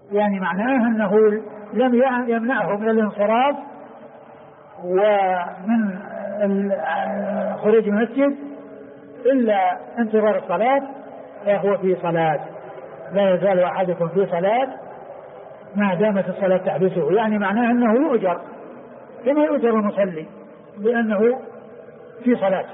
يعني معناه أنه لم يمنعه من الانصراف ومن خروج المسجد إلا انتظار الصلاة، فهو في صلاة. لا يزال أحدكم في صلاة ما دامت الصلاة تحبسه، يعني معناه أنه يؤجر كما يؤجر المصلي لأنه في صلاة.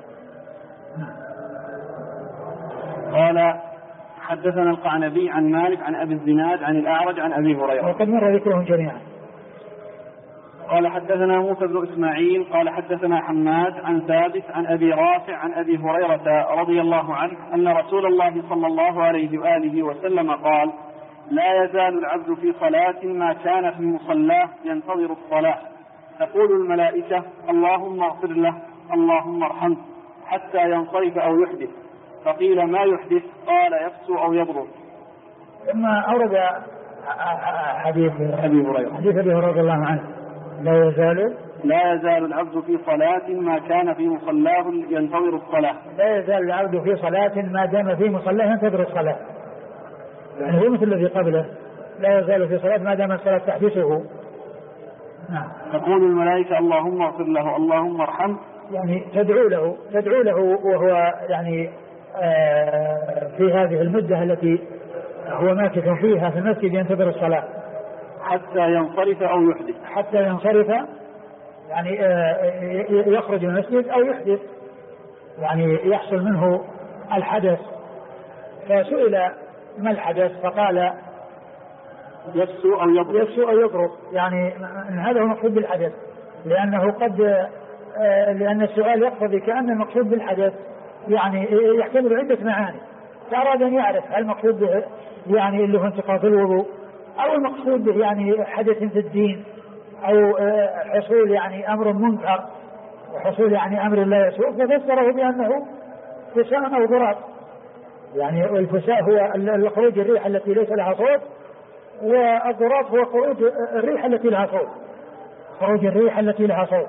قال حدثنا القعنبي عن مالك عن أبي الزناد عن الأعرج عن أبي هريرة وقد مر ذكرهم جميعا. قال حدثنا موسى بن إسماعيل قال حدثنا حماد عن ثابت عن أبي رافع عن أبي هريرة رضي الله عنه أن رسول الله صلى الله عليه وآله وسلم قال: لا يزال العبد في صلاة ما كان في مصلاه ينتظر الصلاة، تقول الملائكة: اللهم اغفر له، اللهم ارحمه، حتى ينصرف أو يحدث. فقيل: ما يحدث؟ قال: يفسو أو يضرب. ثم أورد حديث أبي هريرة رضي الله عنه: لا يزال العبد في صلاة ما كان في مصلاه ينتظر الصلاة. لا يزال العبد في صلاة ما دام في مصلاه ينتظر الصلاة، يعني هو مثل الذي قبله: لا يزال في صلاة ما دام الصلاة تحبسه. تقول الملائكة: اللهم اغفر له، اللهم ارحمه، يعني تدعو له وهو يعني في هذه المدة التي هو ماكث فيها في المسجد ينتظر الصلاة حتى ينصرف أو يحدث. حتى ينصرف يعني يخرج من المسجد أو يحدث، يعني يحصل منه الحدث. فسئل: ما الحدث؟ فقال: يفسو أو يضرب. يعني هذا هو المقصود بالحدث، لأنه لأن السؤال يقتضي كأن المقصود بالحدث يعني يحتمل عدة معاني، فأراد أن يعرف هل المقصود به يعني اللي هو انتقاض الوضوء، أو المقصود به يعني حدث في الدين، أو حصول يعني أمر منكر وحصول يعني أمر لا يسوء، ففسره بأنه فساء أو ضراب. يعني الفساء هو خروج الريح التي ليس لها صوت، والضراب هو خروج الريح التي لها صوت، خروج الريح التي لها صوت،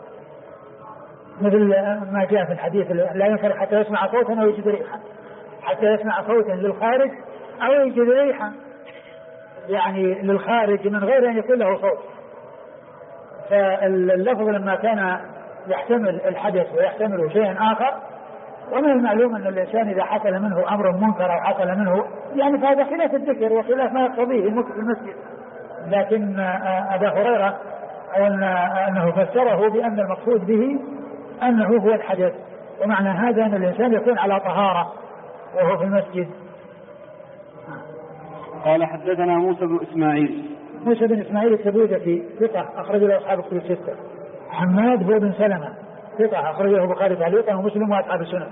مثل ما جاء في الحديث: لا ينصرف حتى يسمع صوتا أو يجد ريحا، حتى يسمع صوتا للخارج أو يجد ريحا، يعني للخارج من غير أن يكون له صوت. فاللفظ لما كان يحتمل الحدث ويحتمل شيئا آخر، ومن المعلوم أن الإنسان إذا حصل منه أمر منكر أو حصل منه يعني فهذا خلاف الذكر وخلاف ما يقتضيه المكث في المسجد، لكن أبا هريرة أو أنه فسره بأن المقصود به أنه هو الحدث، ومعنى هذا أن الإنسان يكون على طهارة وهو في المسجد. قال حدثنا موسى بن إسماعيل التبوذكي ثقة أخرج له أصحاب الكتب الستة. حماد هو بن سلمة ثقة أخرج له البخاري تعليقا ومسلم وأصحاب السنن.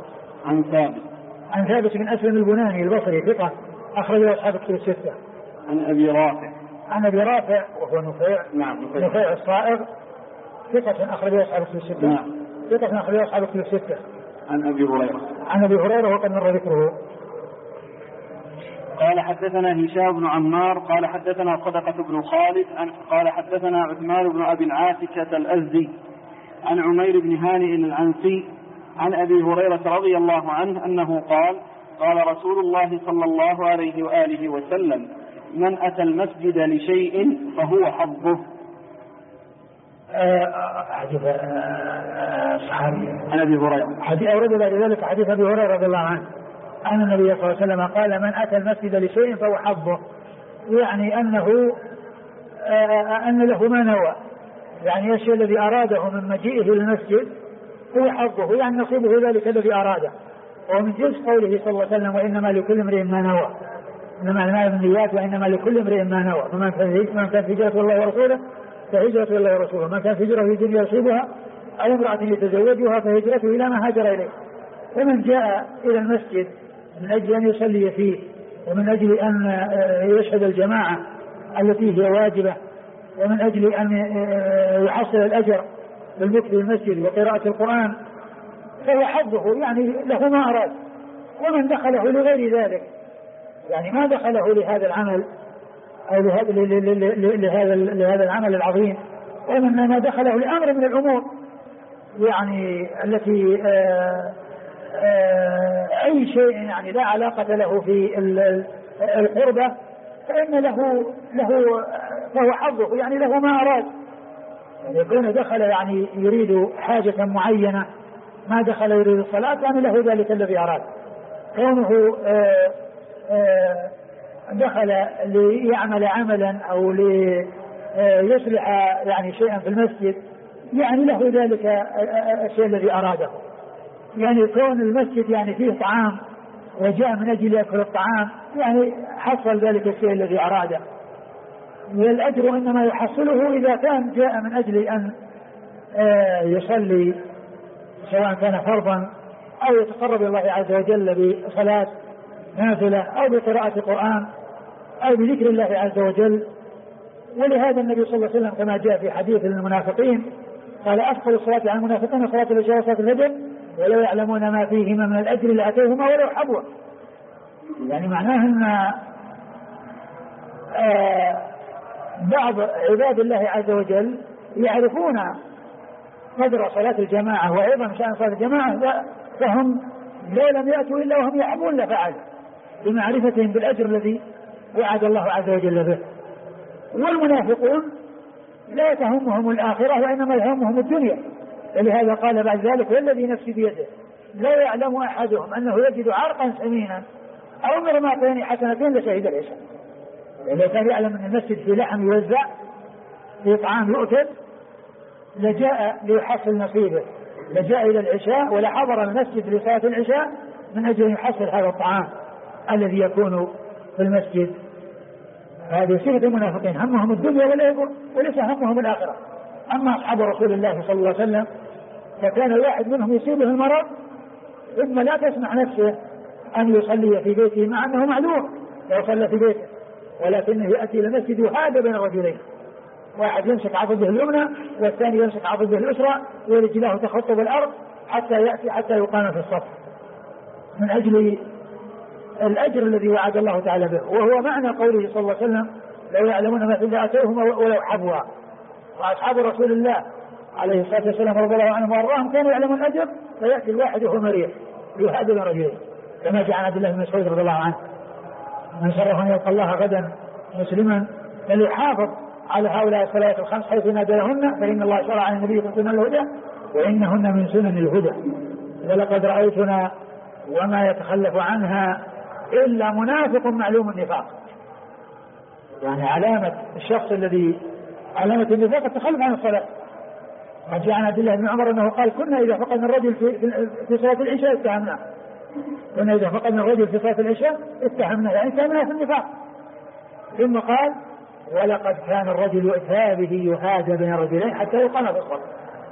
عن ثابت بن أسلم البناني البصري ثقة أخرج له أصحاب الكتب الستة. عن أبي رافع وهو نفيع الصائغ ثقة أخرج له أصحاب الكتب الستة. ثقة أخرج له أصحاب الكتب الستة. عن أبي هريرة وقد مر ذكره. قال حدثنا هشام بن عمار قال حدثنا صدقة بن خالد قال حدثنا عثمان بن أبي العاتكة الأزدي عن عمير بن هانئ العنسي عن أبي هريرة رضي الله عنه أنه قال: قال رسول الله صلى الله عليه وآله وسلم: من أتى المسجد لشيء فهو حظه. صحابي عن أبي هريرة. أورد بعد ذلك حديث أبي هريرة رضي الله عنه أن النبي صلى الله عليه وسلم قال: من أتى المسجد لشيء فهو حظه، يعني أن له ما نوى، يعني الشيء الذي أراده من مجيئه للمسجد هو حظه، يعني نصيبه ذلك الذي أراده. ومن جنس قوله صلى الله عليه وسلم: وإنما لكل امرئ ما نوى، إنما الأعمال بالنيات وإنما لكل امرئ ما نوى، فمن كان في هجرته الله ورسوله فهجرته الله ورسوله، من كان في هجرته في دنيا يصيبها أو امرأة يتزوجها فهجرته إلى ما هاجر إليه. ومن جاء إلى المسجد من أجل أن يصلي فيه ومن أجل أن يشهد الجماعة التي هي واجبة ومن أجل أن يحصل الأجر بالمكث في المسجد وقراءة القرآن فهو حظه، يعني له ما أراد. ومن دخله لغير ذلك، يعني ما دخله لهذا العمل أو لهذا العمل العظيم، ومن دخله لأمر من الأمور يعني التي أي شيء يعني لا علاقة له في القربة فإن فهو حظه، يعني له ما أراد. يعني يكون دخل يعني يريد حاجة معينة، ما دخل يريد الصلاة، يعني له ذلك الذي أراد. كونه دخل ليعمل عملا أو ليصلح يعني شيئا في المسجد، يعني له ذلك الشيء الذي أراده. يعني كون المسجد يعني فيه طعام وجاء من أجل يأكل الطعام، يعني حصل ذلك الشيء الذي أراده. والأجر إنما يحصله إذا كان جاء من أجل أن يصلي، سواء كان فرضا أو يتقرب إلى الله عز وجل بصلاة نافلة أو بقراءة قرآن أو بذكر الله عز وجل. ولهذا النبي صلى الله عليه وسلم كما جاء في حديث المنافقين قال: أثقل الصلاة على المنافقين صلاة العشاء وصلاة الفجر ولو يعلمون ما فيهما من الأجر لأتوهما ولو حبوا. يعني معناه أن بعض عباد الله عز وجل يعرفون قدر صلاة الجماعة وأيضا شأن صلاة الجماعة، فهم لو لم يأتوا إلا وهم يحبون لفعل بمعرفتهم بالأجر الذي وعد الله عز وجل به. والمنافقون لا تهمهم الآخرة وإنما يهمهم الدنيا، ولهذا قال بعد ذلك: والذي نفسي بيده لا يعلم أحدهم أنه يجد عرقا سمينا أو مرماتين حسنتين لشهد العشاء. لو كان يعلم أن المسجد في لحم يوزع، في طعام يؤكل، لجاء ليحصل نصيبه، لجاء إلى العشاء ولحضر المسجد لصلاة العشاء من أجل أن يحصل هذا الطعام الذي يكون في المسجد. هذه صفة المنافقين، همهم الدنيا وليس همهم الآخرة. أما أصحاب رسول الله صلى الله عليه وسلم فكان الواحد منهم يصيبه المرض ثم لا تسمع نفسه أن يصلي في بيته، مع أنه معذور لو صلى في بيته، ولكنه يأتي إلى المسجد وهذا بين الرجلين، واحد يمسك عضده اليمنى والثاني يمسك عضده اليسرى ورجلاه تخطب الأرض حتى يقام في الصف، من أجل الأجر الذي وعد الله تعالى به. وهو معنى قوله صلى الله عليه وسلم: لو يعلمون ما في الله أتوهم ولو حبوا. وأصحاب رسول الله عليه الصلاة والسلام رضي الله عنهم وأرضاهم كانوا يعلمون الأجر، فيأتي الواحد وهو مريض يهادى بين رجلين، كما جاء عن عبد الله بن مسعود رضي الله عنه: من شرف أن يلقى الله غدا مسلما فليحافظ على هؤلاء الصلوات الخمس حيث نادى لهن، فإن الله شرع عن النبي سنن الهدى وإنهن من سنن الهدى، ولقد رأيتنا وما يتخلف عنها إلا منافق معلوم النفاق. يعني علامة الشخص الذي علامة النفاق التخلف عن الصلاة. قد جاء عن عبد الله بن عمر أنه قال: كنا إذا فقدنا الرجل في صلاة العشاء اتهمناه. كنا إذا فقدنا الرجل في صلاة العشاء اتهمناه، يعني اتهمناه في النفاق. ثم قال: ولقد كان الرجل يؤتى به يهادى بين الرجلين حتى يقام في الصف.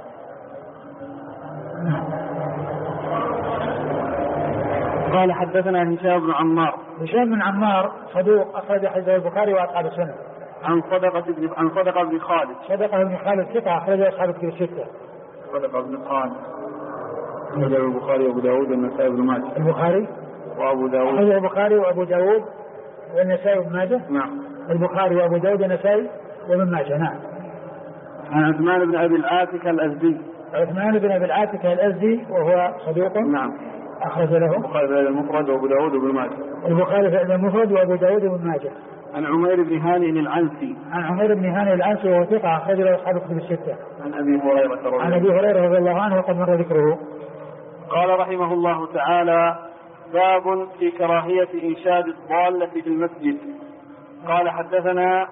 قال: حدثنا هشام بن عمار. هشام بن عمار صدوق أخرج حديثه البخاري وأصحاب السنة. عن صدقة بن خالد. صدقة بن خالد ثقة أخرج أصحاب الكتب الستة. صدقة بن خالد أخرج البخاري وأبو داود والنسائي بن ماجه. البخاري وأبو داود. أخرج البخاري وأبو داود والنسائي بن ماجه. نعم. البخاري وأبو داود والنسائي وابن ماجه. نعم. عن عثمان بن أبي العاتكة الأزدي. عثمان بن أبي العاتكة الأزدي وهو صدوق. نعم. أخرج له البخاري في المفرد وأبو داود وابن ماجه. البخاري في المفرد وأبو داود وابن ماجه. عن عمير بن هانئ العنسي. عن عمير بن هانئ العنسي وهو ثقة أخرج له أصحاب الكتب الستة. عن أبي هريرة رضي الله عنه وقد مر ذكره. قال رحمه الله تعالى: باب في كراهية إنشاد الضالة في المسجد. قال: حدثنا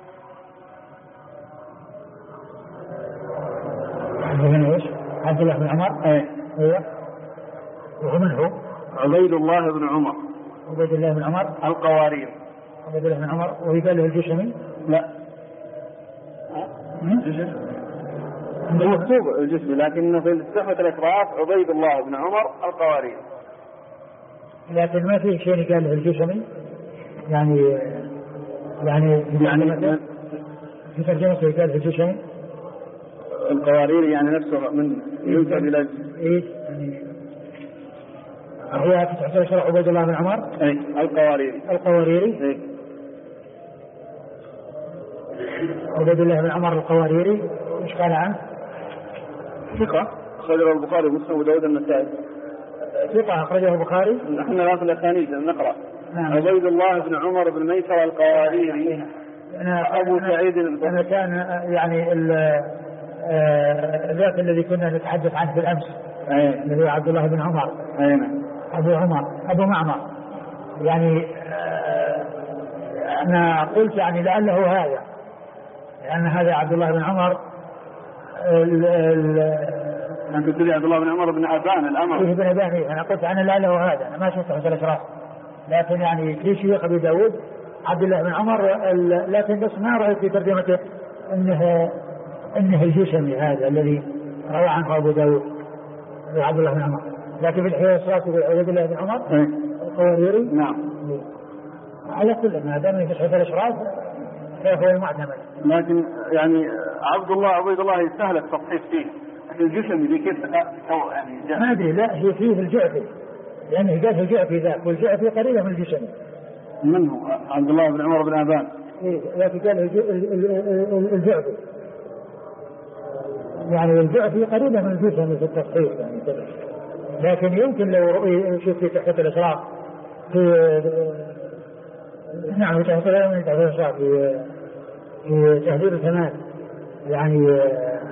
عبد الله بن عمر. ايوه. وهو من هو؟ عبيد الله بن عمر. عبيد الله بن عمر القوارير. عبيد الله بن عمر. ويقال له الجشمي؟ لا. مكتوب الجسم، لكنه في صحة الإكراف عبيد الله بن عمر القوارير. لكن ما في شيء قال له الجشمي، يعني في ترجمة قال الجشمي القوارير، يعني نفسه من ينسب إلى يعني هو تحت شرح عبيد الله بن عمر. القواريري. عبيد الله بن عمر القواريري. ايش قال عنه؟ ثقة أخرجه البخاري ومسلم وداود النسائي. ثقة أخرجه البخاري. نحن الآن في الأسانيد نقرأ. نعم. عبيد الله بن عمر بن ميسر القواريري أبو سعيد أنا كان يعني ذاك الذي كنا نتحدث عنه بالأمس اللي هو عبد الله بن عمر أبو معمر يعني أنا قلت يعني لعله هذا، لأن هذا عبد الله بن عمر أنت تدري عبد الله بن عمر بن أبان الأمر بن أبان. أنا قلت أنا لعله هذا، أنا ما شفته في الأشراف، لكن يعني في شيخ أبي داود عبد الله بن عمر، لكن بس ما رأيت في ترجمته إنه الجشمي هذا الذي روى عنه أبو داود عبد الله بن عمر، لكن في الحياة الصلاة عبد الله بن عمر القواريري. نعم. على كل ما دام في صحيح الأشراف فهو المعتمد. لكن يعني عبيد الله يستهل التصحيح فيه، لكن الجشمي ذي كيف يعني جاء؟ ما أدري، لا هي فيه الجعفي، لأنه قال الجعفي ذاك، والجعفي قريبة من الجشمي. من هو عبد الله بن عمر بن أبان؟ لكن قال الجعفي، يعني الجعفي قريبة من الجشمي في التصحيح يعني كذا. لكن يمكن لو يشوف في تحت الأشراف نعم تحت الأشراف في تهذيب الكمال يعني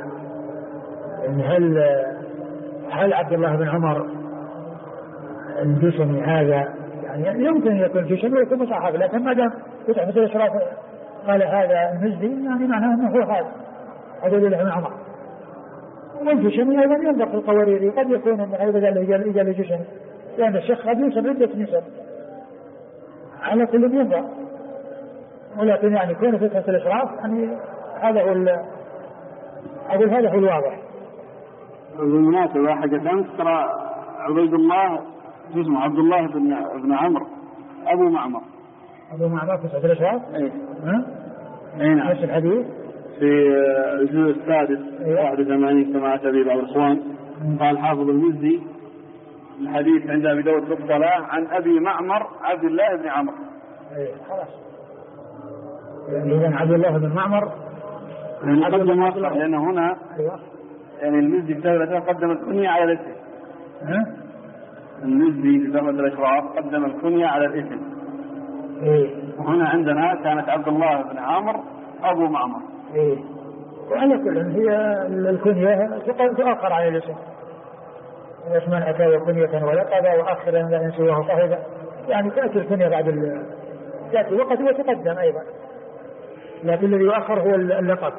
هل عبد الله بن عمر الجشمي هذا يعني يمكن يكون جشمي ويكون مصحف، لكن ما دام فتح في الأشراف قال هذا المجدي يعني معناه أنه هو هذا عبد الله بن عمر. والجشمي أيضا ينظر في القوارير، قد يكون أن هذا قال الجشمي، لأن الشيخ قد يوسف عدة نسب على كل ينظر، ولكن يعني كون فتح في الأشراف يعني هذا هو الواضح. بالمناسبة حاجة أمس ترى عبيد الله اسمه عبد الله بن عمرو أبو معمر في صحيح الأشراف. أي نعم. نفس الحديث في الجزء السادس 81 كما أتى به بعض الإخوان. قال حافظ المزي الحديث عند أبي داود في الصلاة عن أبي معمر عبد الله بن عمرو. خلاص يعني إذن عبد الله بن معمر قدم أصلا، لأن هنا يعني المزي في تهذيب قدم الكنية على الاسم. المزي في تهذيب الأشراف قدم الكنية على الاسم. وهنا عندنا كانت عبد الله بن عمرو أبو معمر. وعلى كل هي الكنية تؤخر على الاسم، اسم من أتى كنية ولقب وأخر أن سواه صاحبه، يعني تأتي الكنية بعد تأتي وقت وتقدم أيضا، لكن الذي يؤخر هو اللقب.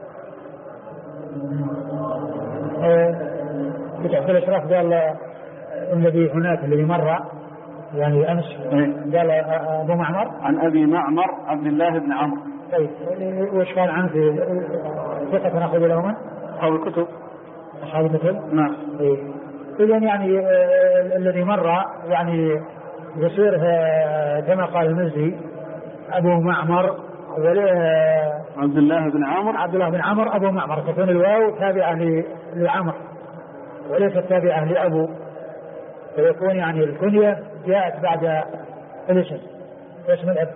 بتحت الأشراف قال الذي هناك الذي مر يعني أمس قال أبو معمر عن أبي معمر عبد الله بن عمرو. طيب وش قال عنه في ثقة نأخذ له من؟ أصحاب الكتب. نعم. إذن يعني الذي مر يعني يصير كما قال المزي أبو معمر عبد الله بن عمرو أبو معمر، تكون الواو تابعة لعمر وليست تابعة لأبو، فيكون يعني الكنية جاءت بعد الاسم اسم الأب.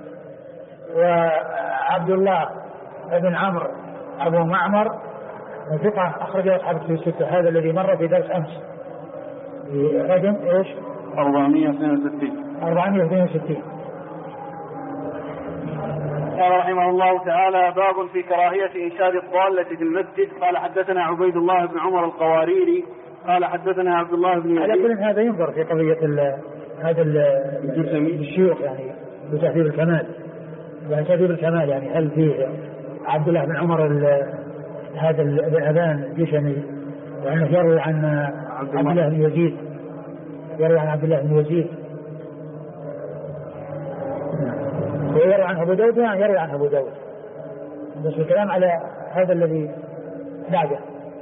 وعبد الله بن عمرو أبو معمر ثقة أخرجه أصحاب الكتب الستة، هذا الذي مر في درس أمس رقم 462. قال رحمه الله تعالى: باب في كراهية إنشاد الضالة في المسجد. قال حدثنا عبيد الله بن عمر القواريري قال حدثنا عبد الله بن يزيد. على كل هذا ينظر في قضية هذا الشيوخ يعني بتهذيب الكمال، يعني تهذيب الكمال يعني هل فيه عبد الله بن عمر هذا الأبان الجشمي، وأنه يروي عن عبد الله بن يزيد، يروي عن عبد الله بن يزيد ويروي عن أبو داود، يعني يروي عن أبو داود، بس الكلام على هذا الذي بعده.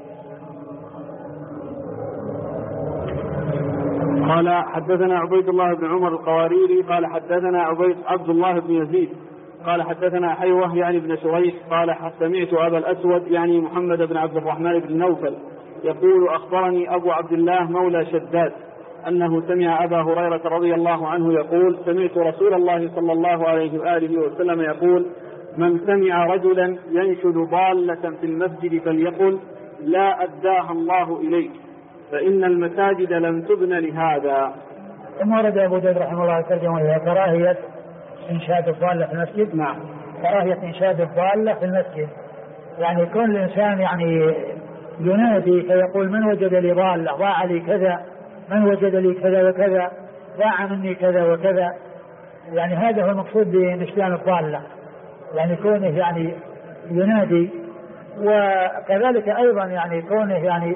قال حدثنا عبيد الله بن عمر القواريري قال حدثنا عبد الله بن يزيد قال حدثنا حيوة يعني بن شريح قال سمعت أبا الأسود يعني محمد بن عبد الرحمن بن نوفل يقول: أخبرني أبو عبد الله مولى شداد أنه سمع أبا هريرة رضي الله عنه يقول: سمعت رسول الله صلى الله عليه وآله وسلم يقول: من سمع رجلا ينشد ضالة في المسجد فليقل: لا أداها الله إليك، فإن المساجد لم تبن لهذا. ثم ورد أبو داود رحمه الله ترجمة إلى كراهية إنشاد الضالة في المسجد. نعم. كراهية إنشاد الضالة في المسجد، يعني كل الإنسان يعني ينادي فيقول من وجد لي ضالة، ضاع لي كذا، من وجد لي كذا وكذا، ضاع مني كذا وكذا، يعني هذا هو المقصود بنشدان الضالة، يعني كونه يعني ينادي. وكذلك أيضا يعني كونه يعني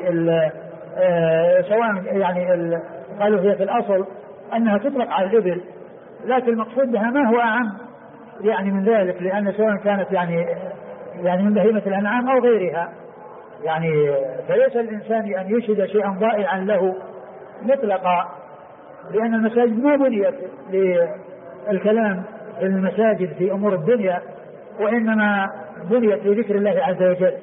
سواء يعني قالوا هي في الأصل أنها تطلق على الإبل، لكن المقصود بها ما هو أعم يعني من ذلك، لأن سواء كانت يعني من بهيمة الأنعام أو غيرها، يعني فليس الإنسان أن يشهد شيئا ضائعا له مطلقا، لأن المساجد ما بنيت للكلام في المساجد في أمور الدنيا، وإنما بنيت لذكر الله عز وجل.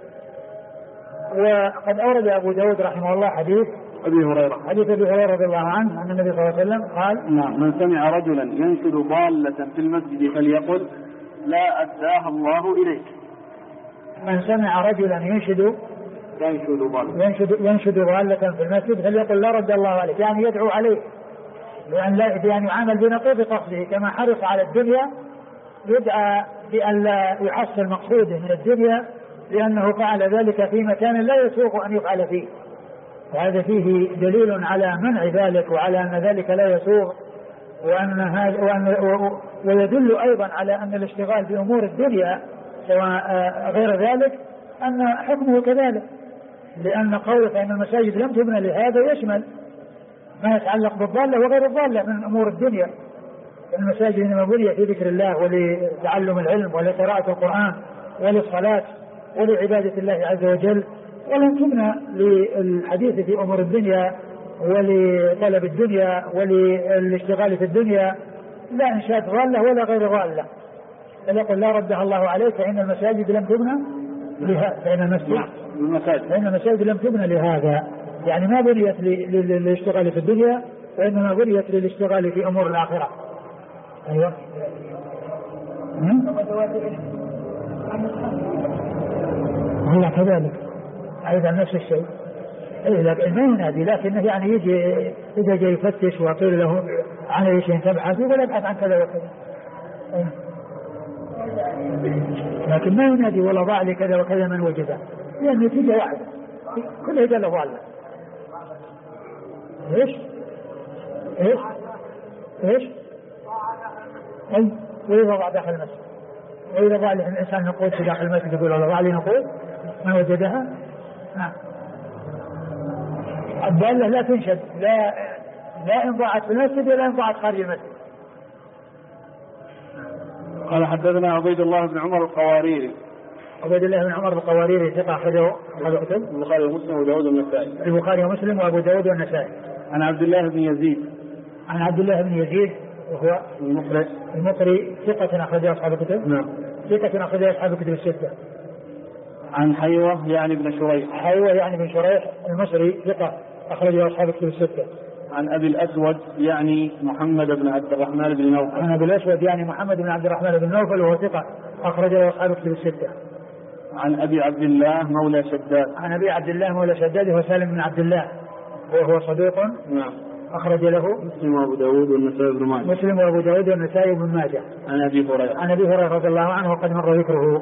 وقد أورد أبو داود رحمه الله حديث أبي هريرة رضي الله عنه أن النبي صلى الله عليه وسلم قال: نعم، من سمع رجلا ينشد ضالة في المسجد فليقل لا أداها الله إليك. من سمع رجلا ينشد ضالة في المسجد فليقل لا رد الله عليك، يعني يدعو عليه بأن يعامل بنقيض قصده، كما حرص على الدنيا يدعى بأن لا يحصل مقصوده من الدنيا لأنه فعل ذلك في مكان لا يسوغ أن يفعل فيه، وهذا فيه دليل على منع ذلك وعلى أن ذلك لا يسوغ، ويدل أيضا على أن الاشتغال بأمور الدنيا سواء غير ذلك أن حكمه كذلك، لأن قوله فإن المساجد لم تبنى لهذا يشمل ما يتعلق بالضالة وغير الضالة من أمور الدنيا. المساجد إنما بنيت في ذكر الله ولتعلم العلم ولقراءة القرآن وللصلاة ولعبادة الله عز وجل، ولم تبنى للحديث في أمور الدنيا ولطلب الدنيا وللاشتغال في الدنيا، لا إنشاد ضالة ولا غير ضالة. فيقول لا ردها الله عليك فإن المساجد لم تبنى فإن المساجد لم تبنى لهذا، يعني ما بنيت للاشتغال في الدنيا وإنما بنيت للاشتغال في أمور الآخرة. أيوة. هو كذلك أيضا نفس الشيء، لكن ما ينادي، لكنه يعني يجي إذا جاي يفتش ويقول له عن أي شيء تبحث ولا يبحث عن كذا وكذا، لكن ما ينادي ولا ضاع لي كذا وكذا من وجده، لأن النتيجة واحدة كلها جل ضالة. إيش أي وإذا ضاع داخل المسجد، وإذا ضاع الإنسان نقود في داخل المسجد يقول الله ضاع لي نقود ما وجدها. الضالة لا تنشد لا إن ضاعت في المسجد ولا إن ضاعت خارج المسجد. قال حدثنا عبيد الله بن عمر القواريري. عبيد الله بن عمر القواريري ثقة أخرجه البخاري ومسلم وأبو داود والنسائي. البخاري ومسلم وأبو داود والنسائي. عن عبد الله بن يزيد وهو المقري ثقة أخرجه أصحاب الكتب. نعم. ثقة أخرجه أصحاب الكتب الستة. عن حيوة يعني بن شريح المصري ثقة أخرجه أصحاب الكتب الستة. عن أبي الأسود يعني محمد بن عبد الرحمن بن نوفل وهو ثقة أخرجه أصحاب الكتب الستة. عن أبي عبد الله مولى شداد وهو سالم بن عبد الله وهو صدوق. نعم. أخرج له مسلم وأبو داود والنسائي بن ماجه. عن أبي هريرة رضي الله عنه وقد مر ذكره.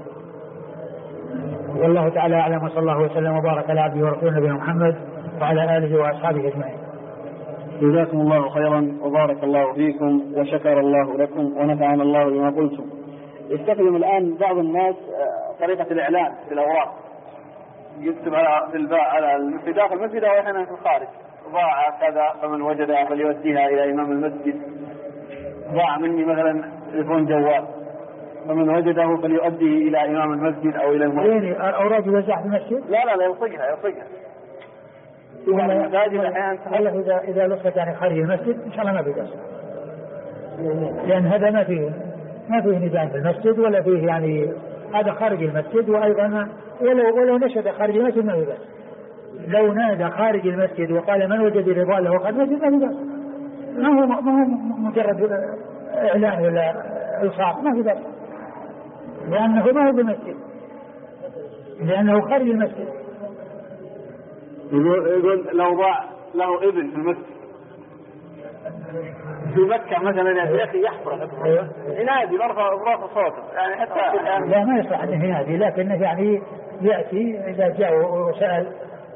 والله تعالى أعلم، وصلى الله وسلم وبارك على عبده ورسوله نبينا محمد وعلى آله وأصحابه أجمعين. جزاكم الله خيرا وبارك الله فيكم وشكر الله لكم ونفعنا الله بما قلتم. يستخدم الآن بعض الناس طريقة الإعلان في الأوراق، يكتب في داخل المسجد أو أحيانا في الخارج ضاع كذا فمن وجدها فليؤديها إلى إمام المسجد، ضاع مني مثلا تليفون جوال فمن وجده فليؤديه إلى إمام المسجد أو إلى المسجد. أوراق يوزع في المسجد؟ لا يلصقها. إذا لصقت يعني خارج المسجد إن شاء الله ما بيقص، لأن هذا ما فيه نداء في المسجد ولا فيه يعني هذا خارج المسجد، وأيضا ولو نشد خارج المسجد ما بيقص. لو نادى خارج المسجد وقال من وجد رضا له خارج المسجد ما بيقص، ما هو مجرد إعلان ولا إلصاق، ما بيقص، لأنه ما هو بالمسجد، لأنه خارج المسجد. يقول لو ضاع له ابن في المسجد في مكة مثلا يا أخي يحفر ينادي برفع صوته يعني حتى الآن. لا ما يصح أنه ينادي، لكنه يعني يأتي إذا جاء وسأل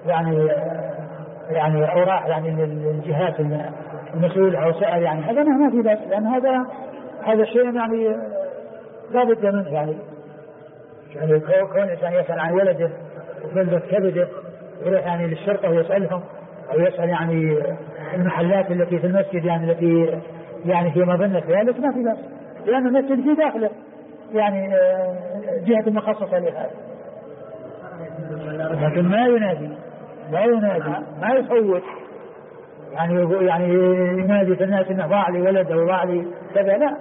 يعني أو راح يعني للجهات المسؤولة أو سأل يعني هذا ما في بأس، لأن هذا شيء يعني لا بد منه يعني كون الإنسان يسأل عن ولده وبلدة كبده يروح يعني للشرطة ويسألهم أو يسأل يعني المحلات التي في المسجد يعني التي يعني في مظنة ذلك ما في بأس، لأن المسجد في داخله يعني جهة مخصصة لهذا، لكن ما ينادي ما يصوت يعني ينادي في الناس انه ضاع لي ولد او ضاع لي كذا، لا.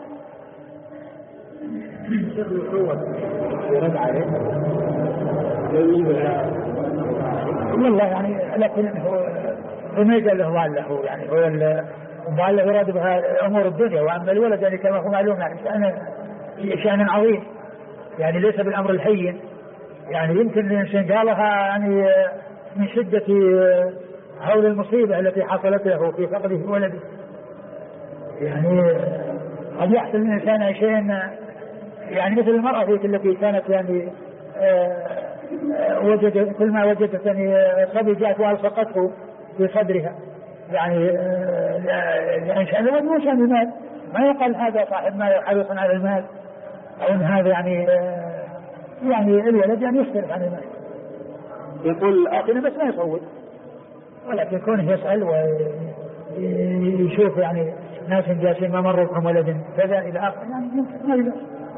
والله يعني لكن هو ما قال له ضال له، يعني هو ضال له يراد بها امور الدنيا، واما الولد يعني كما هو معلوم يعني شأن عظيم يعني ليس بالامر الهين، يعني يمكن الانسان قالها يعني من شدة هول المصيبة التي حصلت له في فقده ولده، يعني قد يحصل للإنسان شيء يعني مثل المرأة التي كانت يعني وجدت كل ما وجدت يعني صبي جاءت والصقته في صدرها، يعني لأن شأن الولد مو شأن المال، ما يقال هذا صاحب مال حريص على المال أو أن هذا يعني الولد يعني يختلف عن المال. يقول لكن بس ما يصوت، ولكن كونه يسأل ويشوف يعني ناس جالسين ما مروا بهم ولد كذا إلى آخر يعني ما يبقى.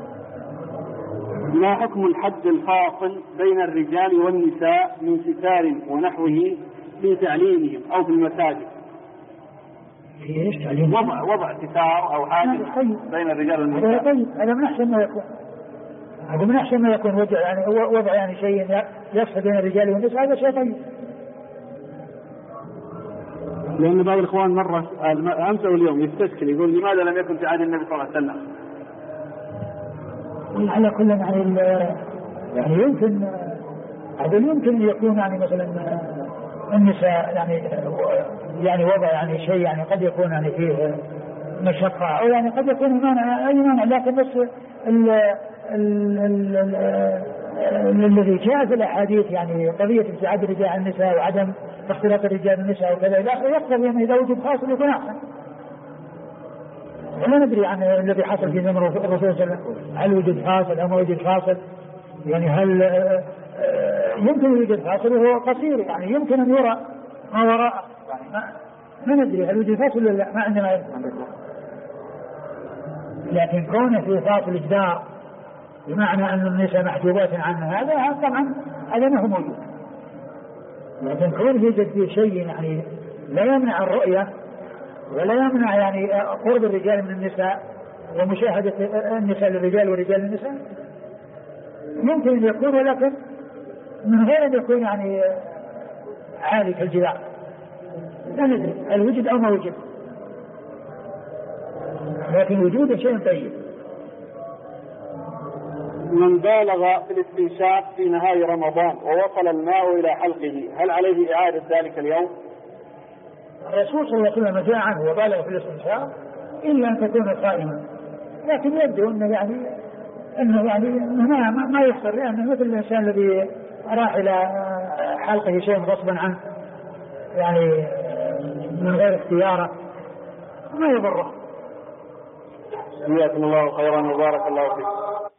ما حكم الحد الفاصل بين الرجال والنساء من ستار ونحوه في تعليمهم أو في المساجد؟ في ايش تعليم؟ وضع ستار أو حاجز بين الرجال والنساء. طيب هذا من أحسن ما يكون، هذا من أحسن ما يكون وضع يعني شيء يفصل بين الرجال والنساء، هذا شيء طيب. لأن بعض الإخوان مرة أمس أو اليوم يستشكل يقول لماذا لم يكن في عهد النبي صلى الله عليه وسلم؟ على كل يعني يمكن هذا يمكن يكون يعني مثلا النساء يعني وضع يعني شيء يعني قد يكون يعني فيه مشقة أو يعني قد يكون أي مانع، لكن بس الذي جاء في الأحاديث يعني قضية ابتعاد الرجال عن النساء وعدم اختلاط الرجال بالنساء وكذا إلى آخره يقتضي أن إذا وجد فاصل يكون أحسن. ولا ندري عن الذي حصل في زمن الرسول صلى الله عليه وسلم، هل وجد فاصل أو ما وجد فاصل، يعني هل يمكن يوجد فاصل وهو قصير يعني يمكن أن يرى ما وراء، يعني ما ندري هل وجد فاصل ولا لا، ما عندنا علم. لكن كونه في فاصل جدار بمعنى أن النساء محجوبات عنه هذا طبعا هذا ما هو موجود، لكن كونه يوجد فيه شيء يعني لا يمنع الرؤية ولا يمنع يعني قرب الرجال من النساء ومشاهدة النساء للرجال والرجال للنساء ممكن أن يكون، ولكن من غير أن يكون يعني عالي كالجدار، لا ندري هل وجد أو ما وجد، لكن وجوده شيء طيب. من بالغ في الاستنشاق في نهاية رمضان ووصل الماء إلى حلقه هل عليه إعادة ذلك اليوم؟ الرسول صلى الله عليه وسلم جاء عنه وبالغ في الاستنشاق إلا أن تكون صائما، لكن يبدو أنه ما يخسر، لأنه مثل الإنسان الذي راح إلى حلقه شيء غصبا عنه يعني من غير اختياره ما يضره. جزاكم الله خيرا وبارك الله فيك.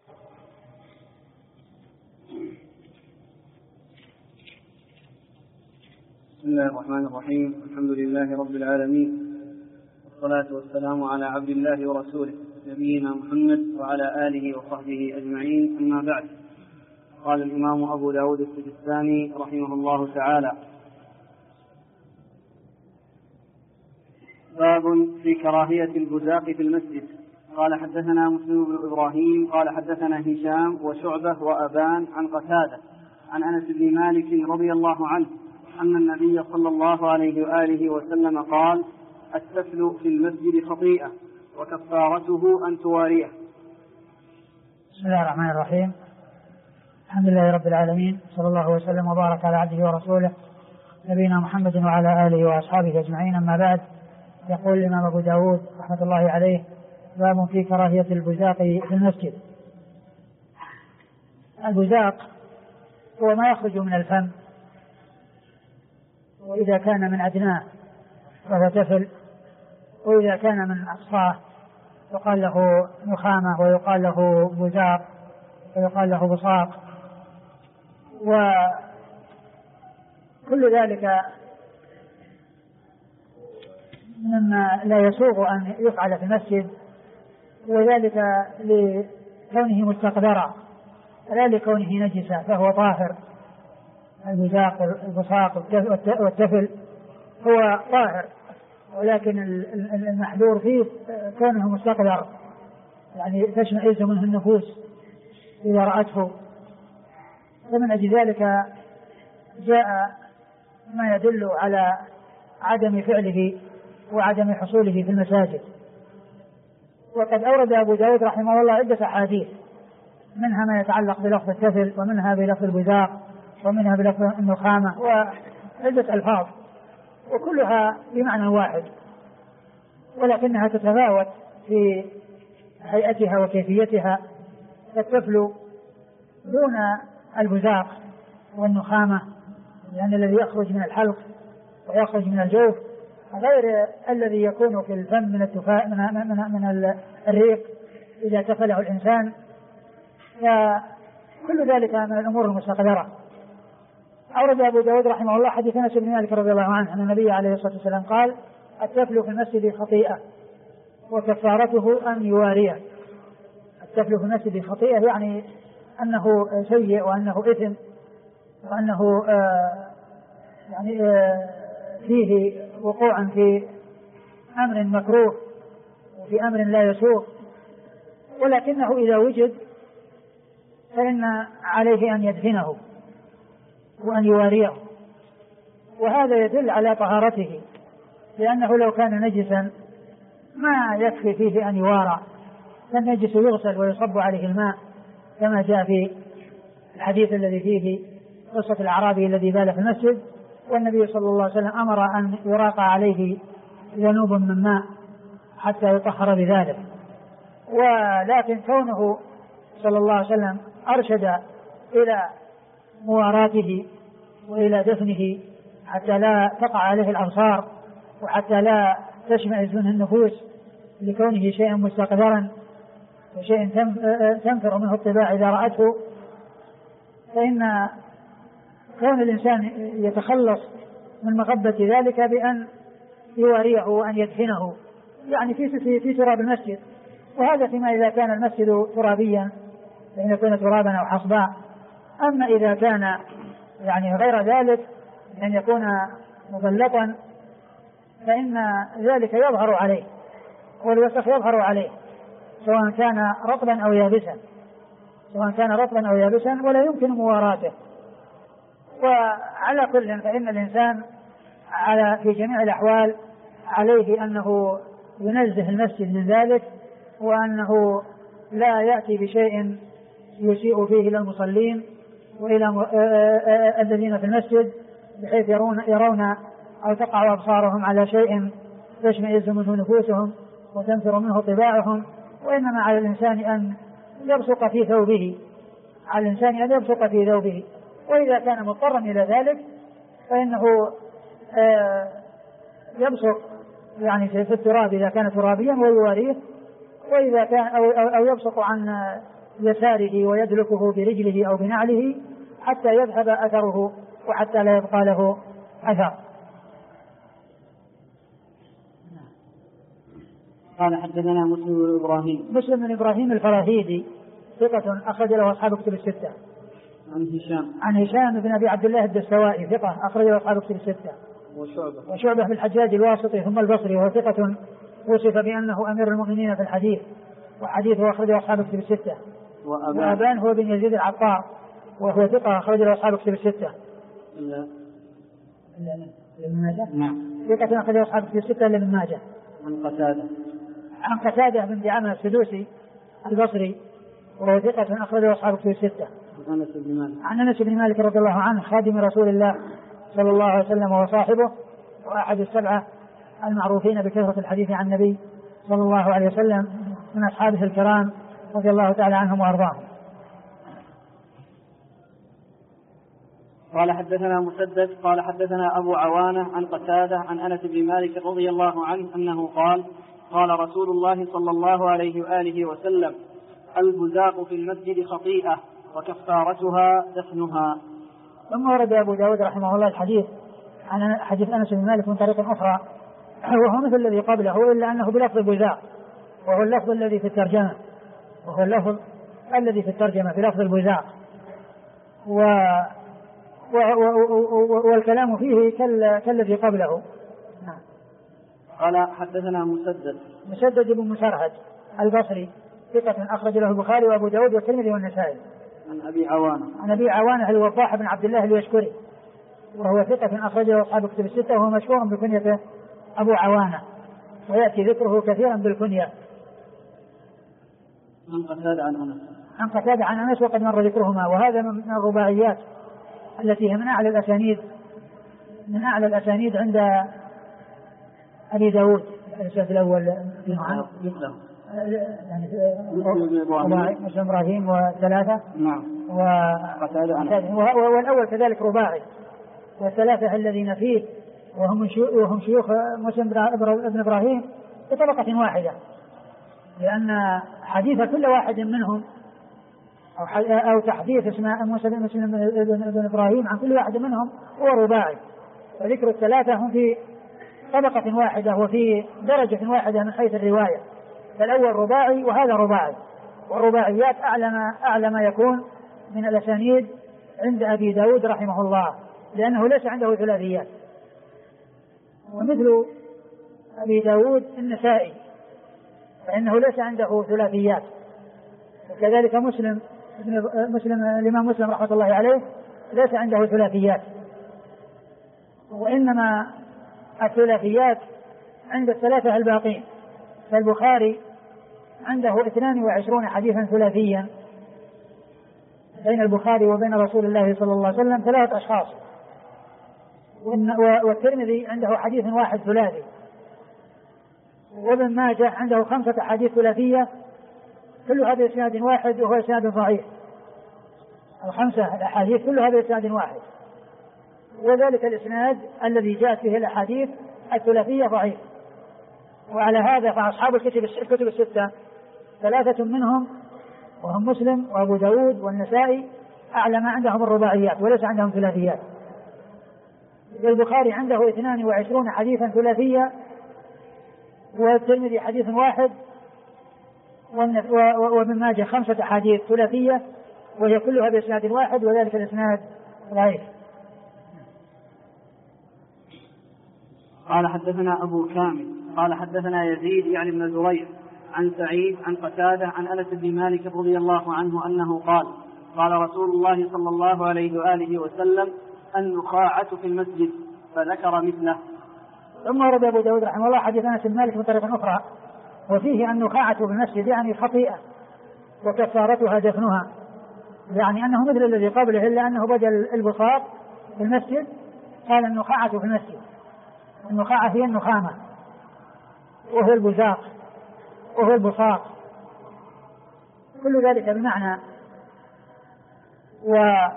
بسم الله الرحمن الرحيم، الحمد لله رب العالمين، والصلاة والسلام على عبد الله ورسوله نبينا محمد وعلى آله وصحبه أجمعين، أما بعد. قال الإمام أبو داود السجستاني رحمه الله تعالى: باب في كراهية البزاق في المسجد. قال حدثنا مسلم بن إبراهيم قال حدثنا هشام وشعبة وأبان عن قتادة عن أنس بن مالك رضي الله عنه أن النبي صلى الله عليه وآله وسلم قال: السفل في المسجد خطيئة وكفارته أن تواريه. بسم الله الرحمن الرحيم، الحمد لله رب العالمين، صلى الله وسلم وبارك على عبده ورسوله نبينا محمد وعلى آله وأصحابه أجمعين، أما بعد. يقول الإمام أبو داود رحمة الله عليه: باب في كراهية البزاق في المسجد. البزاق هو ما يخرج من الفم، وإذا كان من أدناه فهو تفل، وإذا كان من أقصاه يقال له نخامة، ويقال له بزاق، ويقال له بصاق. وكل ذلك مما لا يسوغ أن يفعل في المسجد، وذلك لكونه مستقذرا لا لكونه نجسا، فهو طاهر. البزاق والبصاق والتفل هو طاهر، ولكن المحذور فيه كونه مستقذر، يعني تشمئز منه النفوس إذا رأته. ومن أجل ذلك جاء ما يدل على عدم فعله وعدم حصوله في المساجد. وقد أورد أبو داود رحمه الله عدة أحاديث، منها ما يتعلق بلفظ التفل، ومنها بلفظ البزاق، ومنها بلفظ النخامة، وعدة ألفاظ وكلها بمعنى واحد، ولكنها تتفاوت في هيئتها وكيفيتها. فالتفل دون البزاق والنخامة، لأن الذي يخرج من الحلق ويخرج من الجوف غير الذي يكون في الفم من الريق إذا تفله الإنسان، فكل ذلك من الأمور المستقذرة. أورد أبو داود رحمه الله حديث أنس بن مالك رضي الله عنه أن النبي عليه الصلاة والسلام قال: التفل في المسجد خطيئة وكفارته أن يواريه. التفل في المسجد خطيئة يعني أنه سيء، وأنه إثم، وأنه فيه وقوعا في أمر مكروه وفي أمر لا يسوغ، ولكنه إذا وجد فإن عليه أن يدفنه وأن يواريه، وهذا يدل على طهارته، لأنه لو كان نجسا ما يكفي فيه أن يوارى، فالنجس يغسل ويصب عليه الماء، كما جاء في الحديث الذي فيه قصة الأعرابي الذي بال في المسجد، والنبي صلى الله عليه وسلم أمر أن يراقى عليه ذنوب من ماء حتى يطهر بذلك. ولكن كونه صلى الله عليه وسلم أرشد إلى مواراته وإلى دفنه حتى لا تقع عليه الأبصار وحتى لا تشمئز منه النفوس، لكونه شيئا مستقذرا وشيء تنفر منه الطباع إذا رأته، فإن كون الإنسان يتخلص من مغبة ذلك بأن يواريه وأن يدفنه، يعني في تراب المسجد. وهذا فيما إذا كان المسجد ترابيا، فإن يكون ترابا أو حصباء. أما إذا كان يعني غير ذلك، أن يكون مبلطا، فإن ذلك يظهر عليه، والوسخ يظهر عليه سواء كان رطبا أو يابسا، ولا يمكن مواراته. وعلى كل فإن الإنسان في جميع الأحوال عليه أنه ينزه المسجد من ذلك، وأنه لا يأتي بشيء يسيء فيه إلى المصلين وإلى الذين في المسجد، بحيث يرون أو تقع أبصارهم على شيء تشمئز منه نفوسهم وتنفر منه طباعهم. وإنما على الإنسان أن يبصق في ثوبه، وإذا كان مضطرا إلى ذلك فإنه يبصق يعني في التراب إذا كان ترابيا ويواريه، وإذا كان أو يبصق عن يساره ويدلكه برجله أو بنعله حتى يذهب أثره وحتى لا يبقى له أثر. قال: حدثنا مسلم بن إبراهيم الفراهيدي ثقة أخرج له أصحاب كتب الستة. عن هشام بن أبي عبد الله الدستوائي ثقة أخرج له أصحاب كتب الستة. وشعبة بن الحجاج الواسطي ثم البصري وهو ثقة وصف بأنه أمير المؤمنين في الحديث، وحديثه أخرجه أصحاب كتب الستة. وأبان هو بن يزيد العطار وهو ثقة أخرجه أصحاب كتب الستة. ثقة أخرجه أصحاب كتب الستة إلا ابن ماجه. عن قتادة بن دعامة السدوسي البصري وهو ثقة أخرجه أصحاب كتب الستة. عن أنس بن مالك رضي الله عنه خادم رسول الله صلى الله عليه وسلم وصاحبه وأحد السبعة المعروفين بكثرة الحديث عن النبي صلى الله عليه وسلم من أصحابه الكرام رضي الله تعالى عنهم وأرضاهم. قال حدثنا مسدد قال حدثنا أبو عوانة عن قتادة عن أنس بن مالك رضي الله عنه أنه قال قال رسول الله صلى الله عليه وآله وسلم البزاق في المسجد خطيئة وكفارتها دفنها. ثم ورد أبو داود رحمه الله الحديث عن حديث أنس بن مالك من طريق أخرى وهو مثل الذي قبله إلا أنه بلفظ البزاق، وهو اللفظ الذي في الترجمة، بلفظ البزاق، والكلام فيه كالذي قبله. قال حدثنا مسدد بن مسرهد البصري ثقة أخرج له البخاري وأبو داود والترمذي والنسائي. عن أبي عوانة الوضاح بن عبد الله اليشكري وهو ثقة أخرج له أصحاب كتب الستة وهو مشهور بكنيته أبو عوانة ويأتي ذكره كثيرا بالكنية. عن قتادة عن أنس وقد مر ذكرهما، وهذا من الرباعيات التي هي من أعلى الأسانيد عند أبي داود. الأساس الأول مسلم إبراهيم وثلاثة، والأول كذلك رباعي، والثلاثة الذين فيه وهم شيوخ مسلم ابن إبراهيم بطبقة واحدة، لأن حديث كل واحد منهم أو تحديث اسماء مسلم ابن إبراهيم عن كل واحد منهم هو رباعي، وذكر الثلاثة هم في طبقة واحدة وفي درجة واحدة من حيث الرواية، فالأول رباعي وهذا رباعي، والرباعيات أعلى ما يكون من الأسانيد عند أبي داود رحمه الله، لأنه ليس عنده ثلاثيات. ومثل أبي داود النسائي فإنه ليس عنده ثلاثيات، وكذلك مسلم الإمام مسلم رحمة الله عليه ليس عنده ثلاثيات، وإنما الثلاثيات عند الثلاثة الباقين. فالبخاري عنده 22 حديثا ثلاثيا بين البخاري وبين رسول الله صلى الله عليه وسلم 3 أشخاص، والترمذي عنده حديث واحد ثلاثي، وابن ماجه عنده 5 أحاديث ثلاثية كلها بإسناد واحد وهو إسناد ضعيف، ال5 الأحاديث كلها بإسناد واحد، وذلك الإسناد الذي جاءت فيه الأحاديث الثلاثية ضعيف. وعلى هذا فأصحاب الكتب الستة 3 منهم وهم مسلم وأبو داود والنسائي أعلى ما عندهم الرباعيات وليس عندهم ثلاثيات. البخاري عنده 22 حديثا ثلاثية، والترمذي حديث واحد، وابن ماجه 5 أحاديث ثلاثية وهي كلها بإسناد واحد وذلك الإسناد ضعيف. قال حدثنا أبو كامل قال حدثنا يزيد يعني بن زريع عن سعيد عن قتادة عن أنس بن مالك رضي الله عنه أنه قال قال رسول الله صلى الله عليه وآله وسلم النخاعة في المسجد، فذكر مثله. ثم ورد أبو داود رحمه الله حديث أنس بن مالك من طريق أخرى وفيه النخاعة في المسجد يعني خطيئة وكفارتها دفنها، يعني أنه مثل الذي قبله إلا أنه بدل البساط في المسجد قال النخاعة في المسجد. النخاعة هي النخامة وهو البزاق وهو البساط، كل ذلك بمعنى. وقوله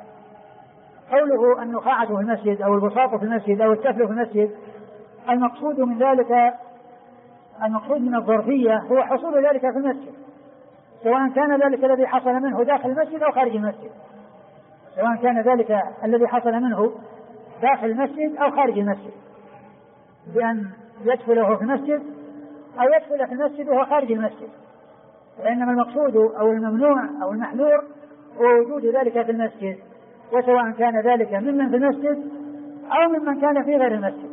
النخاعة في المسجد أو البساط في المسجد أو التفل في المسجد المقصود من ذلك، المقصود من الظرفية هو حصول ذلك في المسجد، سواء كان ذلك الذي حصل منه داخل المسجد أو خارج المسجد، سواء كان ذلك الذي حصل منه داخل المسجد أو خارج المسجد، بأن يدخله في المسجد أو يدخل في المسجد وهو خارج المسجد. وإنما المقصود أو الممنوع أو المحذور هو وجود ذلك في المسجد، وسواء كان ذلك ممن في المسجد أو ممن كان في غير المسجد.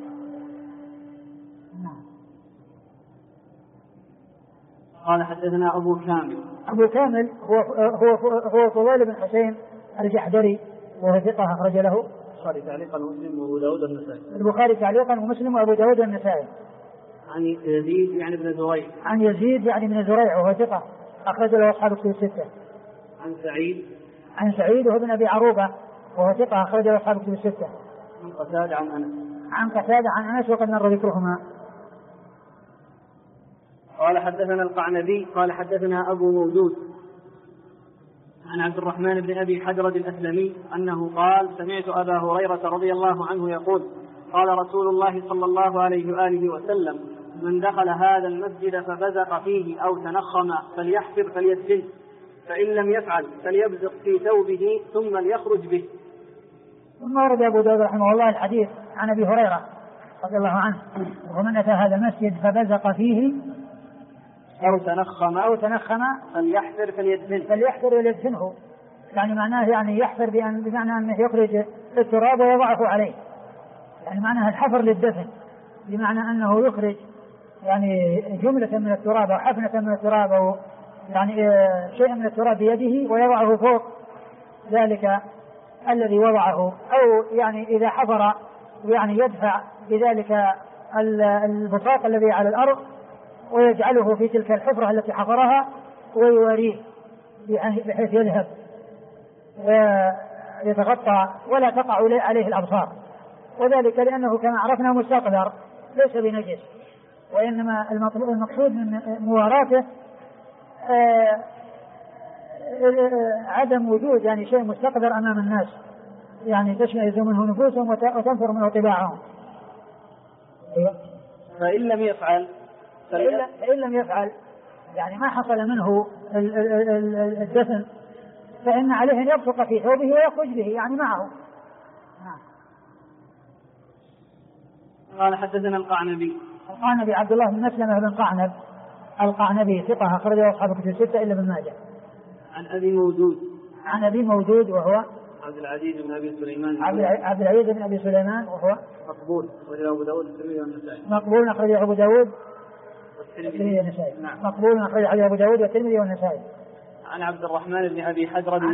قال حدثنا أبو كامل هو فضيل بن حسين الجحدري وهو ثقة أخرج له البخاري تعليقا ومسلم وأبو داود والنسائي. البخاري تعليقا ومسلم وأبو داود والنسائي. عن يزيد يعني بن زريع وهو ثقة أخرج له أصحاب الكتب الستة. عن سعيد وهو ابن أبي عروبة وهو ثقة أخرج له أصحاب الكتب الستة. عن قتادة عن أنس وقد مر ذكرهما. قال حدثنا القعنبي قال حدثنا أبو مودود عن عبد الرحمن بن أبي حجرد الأسلمي أنه قال سمعت أبا هريرة رضي الله عنه يقول قال رسول الله صلى الله عليه وآله وسلم من دخل هذا المسجد فبزق فيه أو تنخم فليحفر فليدفنه، فإن لم يفعل فليبزق في ثوبه ثم ليخرج به. ثم ورد أبو داود رحمه الله الحديث عن أبي هريرة رضي الله عنه ومن أتى هذا المسجد فبزق فيه أو تنخم فليحفر وليدفنه، يعني معناه يعني يحفر بمعنى أنه يخرج التراب ويضعه عليه، يعني معناها الحفر للدفن بمعنى أنه يخرج يعني جملة من التراب أو حفنة من التراب أو يعني شيء من التراب بيده ويضعه فوق ذلك الذي وضعه، أو يعني إذا حفر يعني يدفع بذلك البساط الذي على الأرض ويجعله في تلك الحفرة التي حفرها ويواريه بحيث يذهب ويتغطى ولا تقع عليه الأبصار، وذلك لأنه كما عرفنا مستقذر ليس بنجس، وإنما المقصود من مواراته عدم وجود يعني شيء مستقذر أمام الناس، يعني تشمئز منه نفوسهم وتنفر منه طباعهم. فإن لم يفعل يعني ما حصل منه الدفن فإن عليه أن يبصق في ثوبه ويخرج به يعني معه. قال حدثنا القعنبي عبد الله بن مسلمة بن قعنب القعنبي ثقة أخرجه أصحاب الكتب الستة إلا ابن ماجه. عن أبي مودود وهو عبد العزيز بن أبي سليمان وهو مقبول أخرجه أبو داود والترمذي والنسائي. مقبول أخرجه أبو داود والترمذي والنسائي. عن عبد الرحمن بن أبي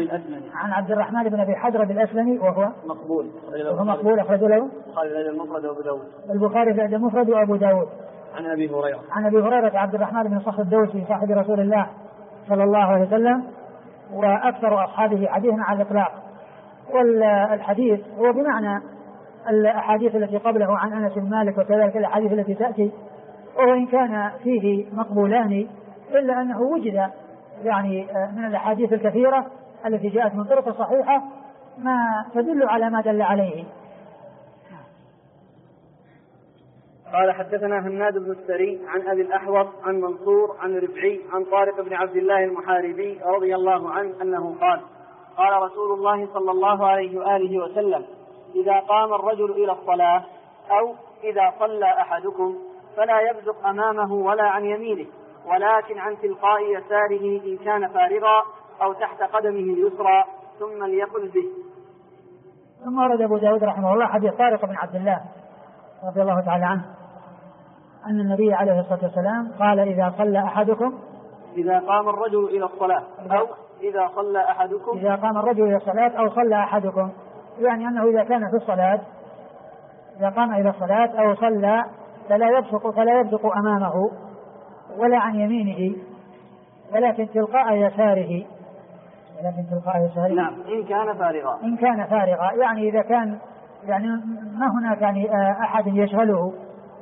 حجرد الأسلمي وهو مقبول أخرجه له البخاري في الأدب المفرد وأبو داود. عن أبي هريرة عبد الرحمن بن صخر الدوسي صاحب رسول الله صلى الله عليه وسلم وأكثر أصحابه حديثا على الإطلاق، والحديث هو بمعنى الأحاديث التي قبله عن أنس بن مالك وكذلك الأحاديث التي تأتي، وإن كان فيه مقبولان إلا أنه وجد يعني من الأحاديث الكثيرة التي جاءت من طرق صحيحة ما تدل على ما دل عليه. قال حدثنا هناد بن السري عن أبي الأحوص عن منصور عن ربعي عن طارق بن عبد الله المحاربي رضي الله عنه أنه قال رسول الله صلى الله عليه وآله وسلم إذا قام الرجل إلى الصلاة أو إذا صلى أحدكم فلا يبزق أمامه ولا عن يمينه ولكن عن تلقاء يساره إن كان فارغا أو تحت قدمه اليسرى ثم ليقل به. ثم ورد أبو داود رحمه الله حديث طارق بن عبد الله رضي الله تعالى عنه أن النبي عليه الصلاة والسلام قال إذا صلى أحدكم إذا قام الرجل إلى الصلاة أو إذا صلى أحدكم إذا قام الرجل إلى الصلاة أو صلى أحدكم، يعني أنه إذا كان في الصلاة إذا قام إلى الصلاة أو صلى فلا يبزق أمامه ولا عن يمينه ولكن تلقاء يساره. نعم إن كان فارغا يعني إذا كان يعني ما هناك يعني أحد يشغله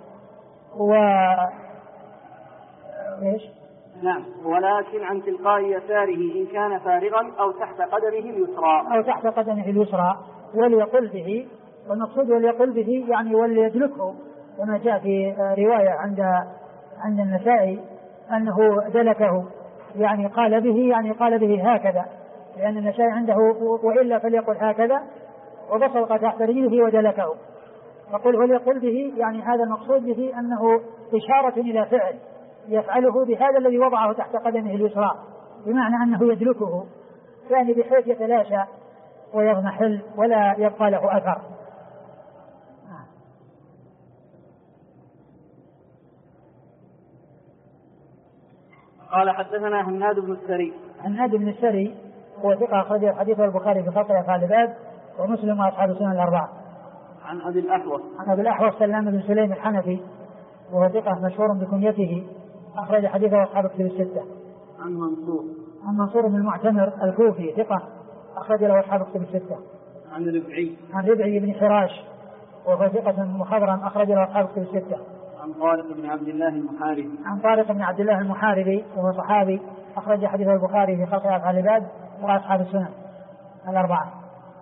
إيش؟ نعم ولكن عن تلقاء يساره إن كان فارغا أو تحت قدمه اليسرى وليقل به، والمقصود وليقل به يعني وليدلكه كما جاء في رواية عند النسائي أنه دلكه يعني قال به هكذا، لأن النسائي عنده وإلا فليقل هكذا وبصق تحت رجله ودلكه، فقل وليقل به يعني هذا المقصود به أنه إشارة إلى فعل يفعله بهذا الذي وضعه تحت قدمه اليسرى، بمعنى أنه يدلكه يعني بحيث يتلاشى ويضمحل ولا يبقى له أثر. قال حدثنا هناد بن السري هو ثقة أخرجه حديثه البخاري في خلق أفعال العباد ومسلم وأصحاب السنن الأربعة. عن أبي الأحوص سلام بن سليم الحنفي وهو ثقة مشهور بكنيته أخرج حديثه أصحاب الكتب الستة. عن منصور بن المعتمر الكوفي ثقة أخرج له أصحاب الكتب الستة. عن ربعي بن حراش وهو ثقة مخضرم أخرج له أصحاب الكتب الستة. عن طارق بن عبد الله المحاربي. عن طارق بن عبد الله المحاربي وهو صحابي أخرج حديثه البخاري في خلق أفعال العباد وأصحاب السنن الأربعة.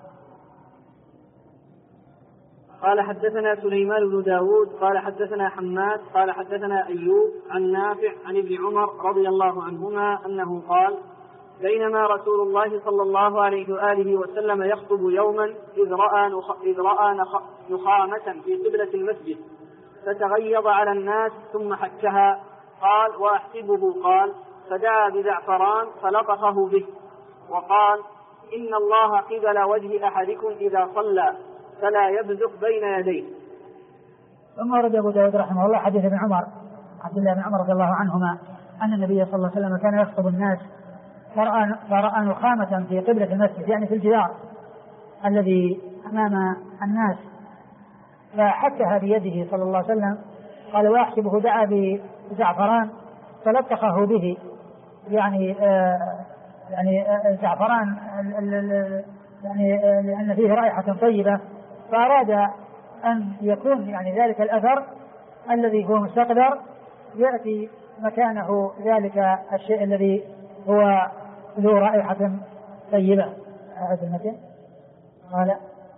قال حدثنا سليمان بن داود قال حدثنا حماد قال حدثنا أيوب عن نافع عن ابن عمر رضي الله عنهما أنه قال بينما رسول الله صلى الله عليه وآله وسلم يخطب يوما إذ رأى نخامة في قبلة المسجد فتغيظ على الناس ثم حكها. قال وأحسبه قال فدعا بزعفران فلطخه به وقال إن الله قبل وجه أحدكم إذا صلى فلا يبزق بين يديه. ثم ورد أبو داود رحمه الله حديث ابن عمر عبد الله بن عمر رضي الله عنهما أن النبي صلى الله عليه وسلم كان يخطب الناس فرأى نخامة في قبلة المسجد يعني في الجدار الذي أمام الناس فحكها بيده صلى الله عليه وسلم. قال وأحسبه دعا بزعفران فلطخه به يعني الزعفران يعني لأن فيه رائحة طيبة فأراد أن يكون يعني ذلك الأثر الذي هو مستقدر يأتي مكانه ذلك الشيء الذي هو ذو رائحة طيبة. هذا المتن قال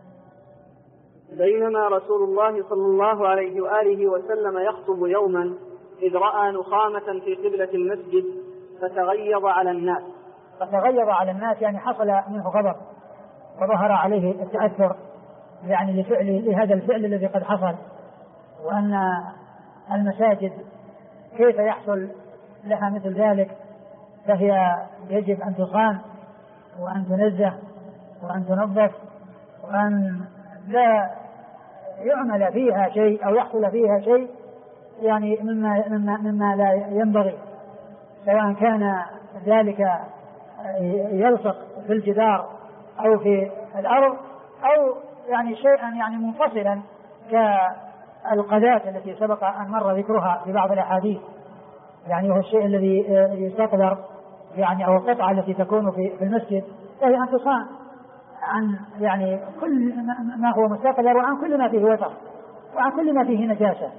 بينما رسول الله صلى الله عليه وآله وسلم يخطب يوما إذ رأى نخامة في قبلة المسجد فتغيظ على الناس. فتغيظ على الناس يعني حصل منه غضب وظهر عليه التأثر يعني لهذا الفعل الذي قد حصل وأن المساجد كيف يحصل لها مثل ذلك فهي يجب أن تصان وأن تنزه وأن تنظف وأن لا يعمل فيها شيء أو يحصل فيها شيء يعني مما لا ينبغي سواء كان ذلك يلصق في الجدار أو في الأرض أو يعني شيئا يعني منفصلا كالقذاة التي سبق أن مر ذكرها في بعض الأحاديث يعني هو الشيء الذي يستقدر يعني أو القطعة التي تكون في المسجد وهي أن تصان عن يعني كل ما هو مستقدر وعن كل ما فيه وتر وعن كل ما فيه نجاسة.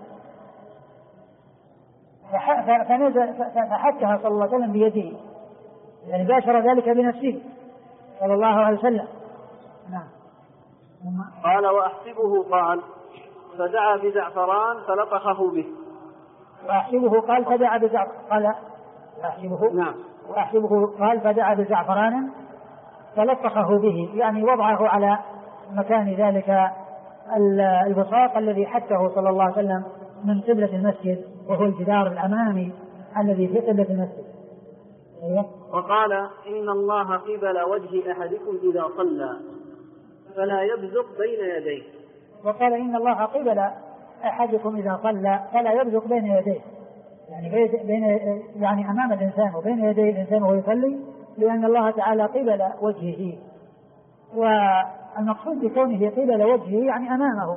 فحكها صلى الله عليه وسلم بيده يعني باشر ذلك بنفسه صلى الله عليه وسلم. نعم. قال وأحسبه قال فدعا بزعفران فلطخه به. وأحسبه قال فدعا بزعفران قال وأحسبه نعم. وأحسبه قال فدعا بزعفران فلطخه به يعني وضعه على مكان ذلك البصاق الذي حكه صلى الله عليه وسلم من قبلة المسجد وهو الجدار الأمامي الذي في قبلة المسجد. وقال إن الله قبل وجه أحدكم إذا صلى فلا يبزق بين يديه. وقال إن الله قبل أحدكم إذا صلى فلا يبزق بين يديه يعني يعني أمام الإنسان وبين يدي الإنسان وهو يصلي لأن الله تعالى قبل وجهه والمقصود بكونه قبل وجهه يعني أمامه.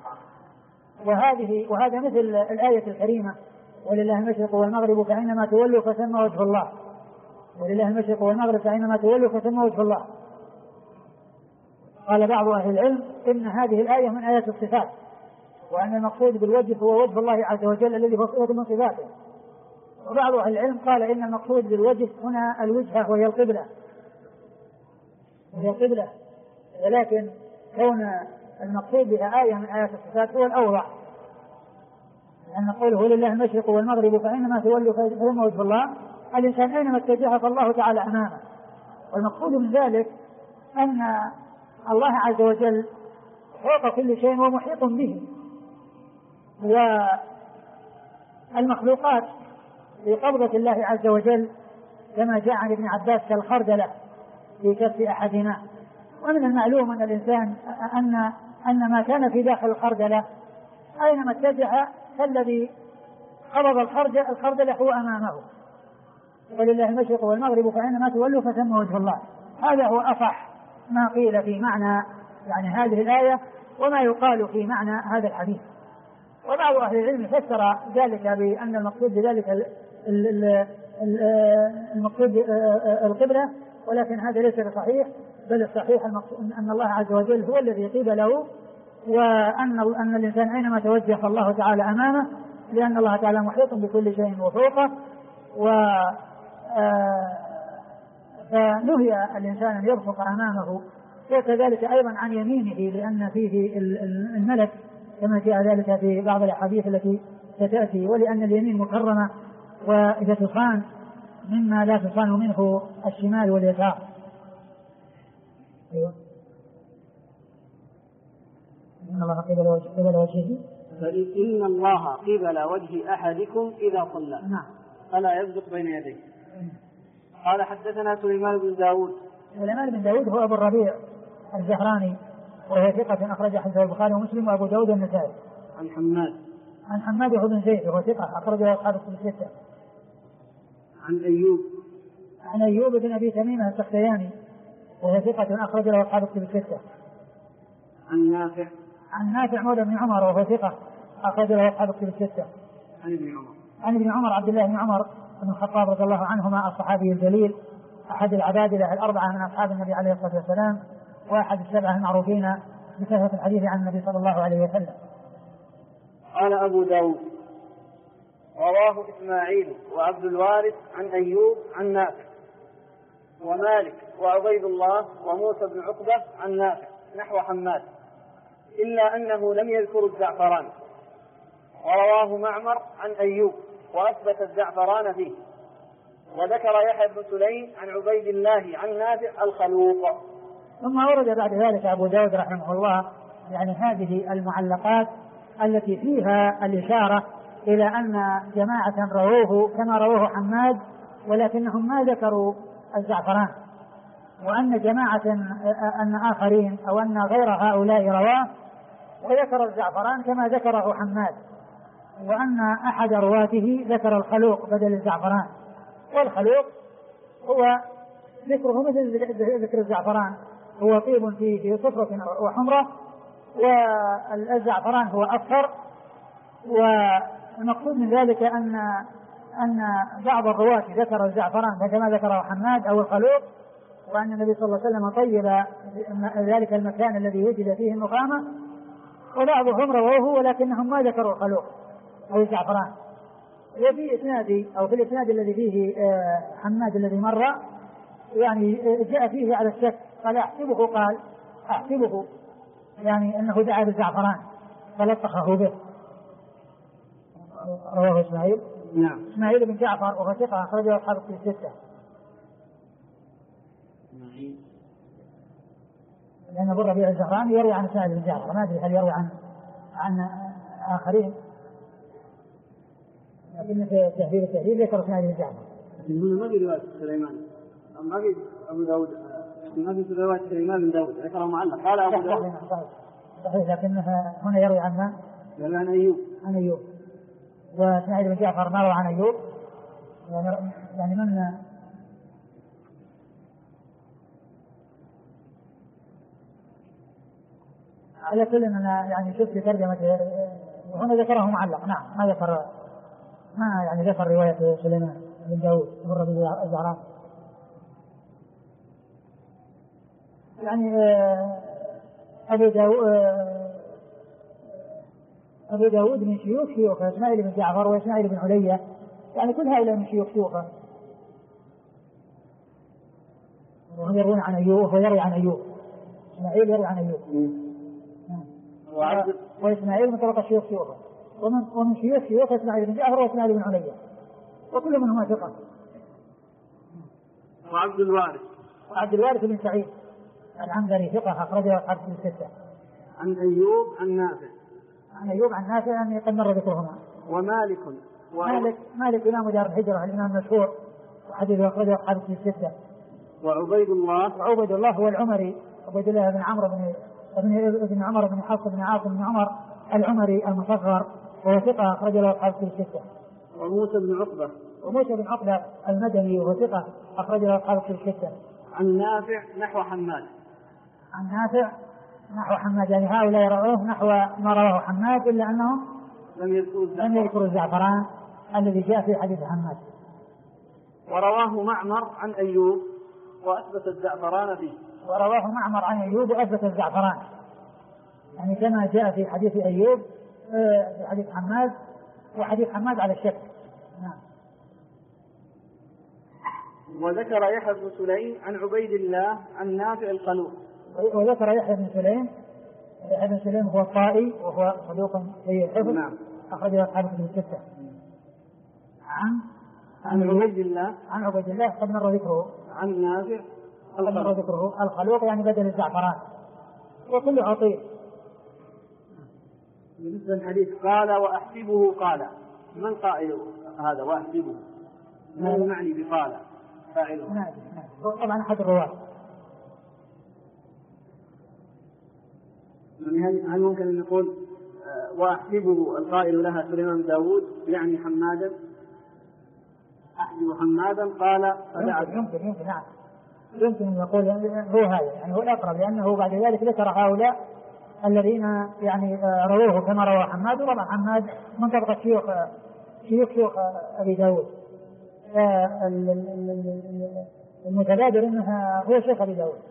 وهذا مثل الآية الكريمة ولله المشرق والمغرب فأينما تولوا فثم وجه الله. ولله المشرق والمغرب فأينما تولوا فثم وجه الله. قال بعض أهل العلم إن هذه الآية من آيات الصفات وأن المقصود بالوجه هو وجه الله عز وجل الذي هو صفة من صفاته. وبعض أهل العلم قال إن المقصود بالوجه هنا الوجهة وهي القبلة ولكن كون المقصود بها آية من آيات الصفات هو الأوضح لأن نقول هو لله المشرق والمغرب فأينما تولوا فثم وجه الله الإنسان أينما اتجه فالله تعالى أمامه. والمقصود من ذلك أن الله عز وجل فوق كل شيء ومحيط به والمخلوقات في قبضة الله عز وجل كما جاء عن ابن عباس كالخردلة في كف أحدنا. ومن المعلوم أن الإنسان أن ما كان في داخل الخردلة أينما اتجه فالذي قبض الخردلة هو أمامه. ولله المشرق والمغرب فأينما تولوا فثم وجه الله. هذا هو أصح ما قيل في معنى يعني هذه الآية وما يقال في معنى هذا الحديث. وبعض أهل العلم فسر ذلك بأن المقصود بذلك المقصود القبلة ولكن هذا ليس بصحيح بل الصحيح أن الله عز وجل هو الذي قبله وأن الإنسان أينما توجه فالله تعالى أمامه لأن الله تعالى محيط بكل شيء وفوقه. فنهي الإنسان أن يبصق أمامه، وكذلك أيضا عن يمينه، لأن فيه الملك كما جاء ذلك في بعض الأحاديث التي ستأتي، ولأن اليمين مكرمة وإذا تصان مما لا تصان منه الشمال واليسار. أيوة. إن الله قبل وجهه، فإن الله قبل وجه أحدكم إذا صلى فلا يبزق بين يديه. قال حدثنا سليمان بن داود. سليمان بن داود هو أبو الربيع الزهراني، وهي ثقة أخرج حديثه البخاري ومسلم وأبو داود والنسائي. عن حماد بن زيد وهو ثقة أخرجه أصحاب الكتب الستة. عن أيوب بن أبي تميمة السختياني وهو ثقة أخرج له أصحاب الكتب الستة. عن نافع مولى بن عمر وهو ثقة أخرج له أصحاب الكتب الستة. عن ابن عمر عبد الله بن عمر بن الخطاب رضي الله عنهما الصحابي الجليل أحد العبادلة الأربعة من أصحاب النبي عليه الصلاة والسلام، وأحد السبعة المعروفين بكثرة الحديث عن النبي صلى الله عليه وسلم. قال أبو داود رواه إسماعيل وعبد الوارث عن أيوب عن نافع ومالك وعبيد الله وموسى بن عقبة عن نافع نحو حماد، إلا أنه لم يذكر الزعفران. ورواه معمر عن أيوب وأثبت الزعفران فيه. وذكر يحيى بن سليم عن عبيد الله عن نافع الخلوق. ثم أورد بعد ذلك أبو داود رحمه الله يعني هذه المعلقات التي فيها الإشارة إلى أن جماعة رووه كما رواه حماد، ولكنهم ما ذكروا الزعفران، وأن جماعة أن آخرين أو أن غير هؤلاء رواه وذكر الزعفران كما ذكره حماد، وأن أحد رواته ذكر الخلوق بدل الزعفران. والخلوق هو ذكره مثل ذكر الزعفران، هو طيب في صفرة وحمرة، والزعفران هو أصفر. والمقصود من ذلك أن بعض الرواة ذكر الزعفران كما ذكره حماد أو الخلوق، وأن النبي صلى الله عليه وسلم طيب ذلك المكان الذي وجد فيه النخامة، وبعضهم رووه ولكنهم ما ذكروا الخلوق أو الزعفران. وفي إسناد أو في الإسناد الذي فيه حماد الذي مر يعني جاء فيه على الشك، قال أحسبه يعني أنه دعا بالزعفران فلطخه به. رواه إسماعيل. نعم. إسماعيل بن جعفر وهو ثقة أخرجه أصحاب الكتب الستة. لأن أبو الربيع الزهراني يروي عن إسماعيل بن جعفر، ما أدري هل يروي عن آخرين، لكن في التهذيب ذكر إسماعيل بن جعفر. لكن هنا ما في رواية سليمان، ما في أبو داود، ما في رواية سليمان بن داود ذكره معلق. قال أبو داود صحيح، لكنها هنا يروي عن عن أيوب. وإسماعيل بن جعفر ما روى عن أيوب، يعني من على كل أنا يعني شفت ترجمة وهنا ذكره معلق. نعم، ما يعني ذكر رواية سليمان بن داود أبو الربيع الزهراني. يعني أبو داود من شيوخ إسماعيل بن جعفر وإسماعيل بن علية، يعني كل هؤلاء من شيوخه، وهم يروون عن أيوب وهو يروي عن أيوب. إسماعيل يروي عن أيوب وإسماعيل من طبقة شيوخه، ومن شيوخ إسماعيل بن جعفر وإسماعيل بن علية، وكل منهما ثقة. وعبد الوارث بن سعيد العنبري ثقة أخرجه أصحاب الكتب الستة. عن أيوب عن نافع يعني قد مر ذكرهما. مالك إمام دار الهجرة الإمام المشهور وحديث أخرجه أصحاب الكتب الستة. وعبيد الله هو العمري، عبيد الله بن عمرو بن عمر بن حفص بن عاصم بن عمر العمري المصغر، وهو ثقة أخرجه له أصحاب الكتب الستة. وموسى بن عقبة المدني وهو ثقة أخرجه له أصحاب الكتب الستة. عن نافع نحو حماد، يعني هؤلاء رواه نحو ما رواه حماد، إلا أنهم لم يذكروا الزعفران الذي جاء في حديث حماد. ورواه معمر عن أيوب وأثبت الزعفران يعني كما جاء في حديث أيوب في حديث حماد، وحديث حماد على الشك. نعم. وذكر يحيى بن سليم عن عبيد الله عن نافع الخلوق. وذكر يحيى بن سليم. يحيى بن سليم هو الطائي وهو صدوق سيء الحفظ. نعم. أخرجه أصحاب الكتب الستة. عن عبيد الله. عن عبيد الله قد مر ذكره. عن نافع قد مر ذكره. الخلوق يعني بدل الزعفران وكل عطير. بالنسبة للحديث قال وأحسبه قال، من قائل هذا وأحسبه؟ ما المعني بقال فاعله؟ نعم. طبعا أحد الرواة. هل ممكن أن نقول وأحسبه القائل لها سليمان داود يعني حمادا؟ أحسب حمادا قال فدعا. يمكن نعم. يمكن أن يقول هو هذا يعني هو الأقرب، لأنه بعد ذلك ذكر هؤلاء الذين يعني رووه كما روى حماد، وطبعا حماد من طبقة شيوخ أبي داود. المتبادر أنها هو شيخ أبي داود،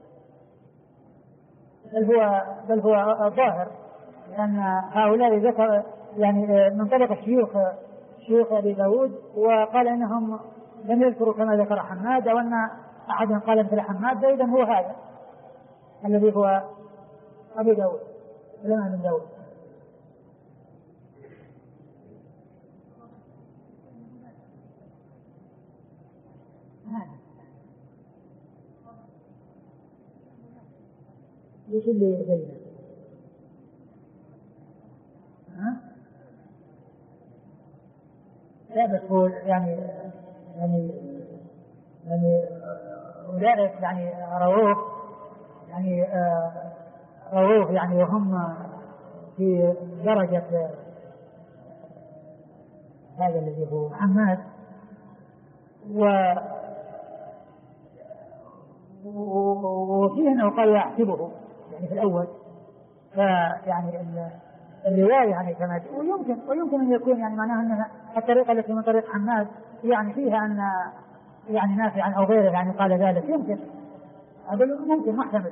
بل هو الظاهر لأن هؤلاء ذكر يعني من طبقة شيوخ أبي داود، وقال إنهم لم يذكروا كما ذكر حماد، أو أن أحد قال مثل حماد، إذن هو هذا الذي هو أبي داود سليمان بن داود. ليش اللي بينه؟ لا بس هو يعني أولئك يعني رووه يعني وهم في درجة هذا الذي هو حماد، وفيه أنه قال يحسبه يعني في الأول، فيعني الرواية يعني كما ويمكن أن يكون يعني معناها أن الطريقة التي من طريق حماد يعني فيها أن يعني نافعا أو غيره يعني قال ذلك، يمكن هذا ممكن محتمل،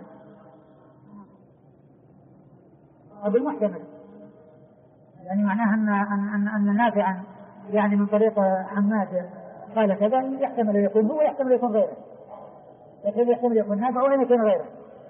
هذا محتمل يعني معناها أن نافعا يعني من طريق حماد قال كذا، يحتمل يكون هو يحتمل يكون غيره، يحتمل يكون نافع وين يكون غيره.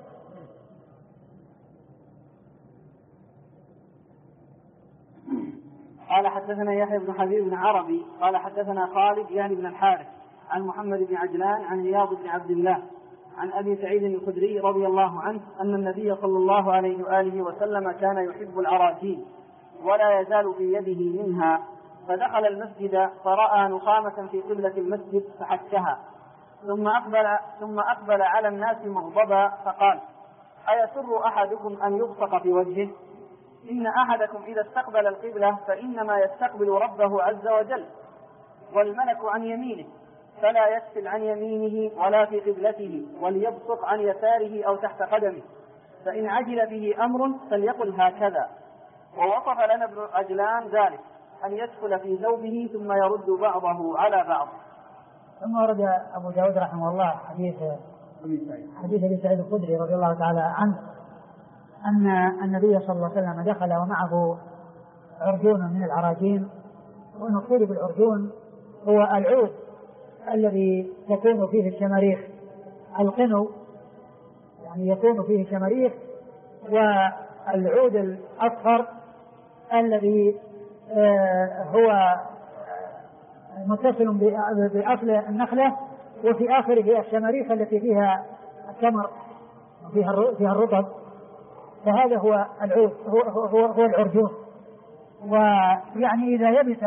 قال حدثنا يحيى بن حبيب بن عربي قال حدثنا خالد يعني بن الحارث عن محمد بن عجلان عن رياض بن عبد الله عن أبي سعيد الخدري رضي الله عنه أن النبي صلى الله عليه وآله وسلم كان يحب العراجين ولا يزال في يده منها، فدخل المسجد فرأى نخامة في قبلة المسجد فحكها، ثم أقبل على الناس مغضبا فقال: أيسر أحدكم أن يبصق في وجهه؟ إن أحدكم إذا استقبل القبلة فإنما يستقبل ربه عز وجل، والملك عن يمينه، فلا يسفل عن يمينه ولا في قبلته، وليبصق عن يساره أو تحت قدمه، فإن عجل به أمر فليقل هكذا. ووصف لنا ابن عجلان ذلك أن يدخل في ثوبه ثم يرد بعضه على بعض. ثم ورد أبو داود رحمه الله حديث أبي سعيد الخدري رضي الله تعالى عنه أن النبي صلى الله عليه وسلم دخل ومعه عرجون من العراجين، والمقصود بالعرجون هو العود الذي يكون فيه الشماريخ، القنو يعني يكون فيه شماريخ، والعود الأصفر الذي هو متصل بأصل النخلة، وفي آخره الشماريخ التي فيها التمر فيها الرطب، فهذا هو العود هو العرجون. ويعني إذا يبس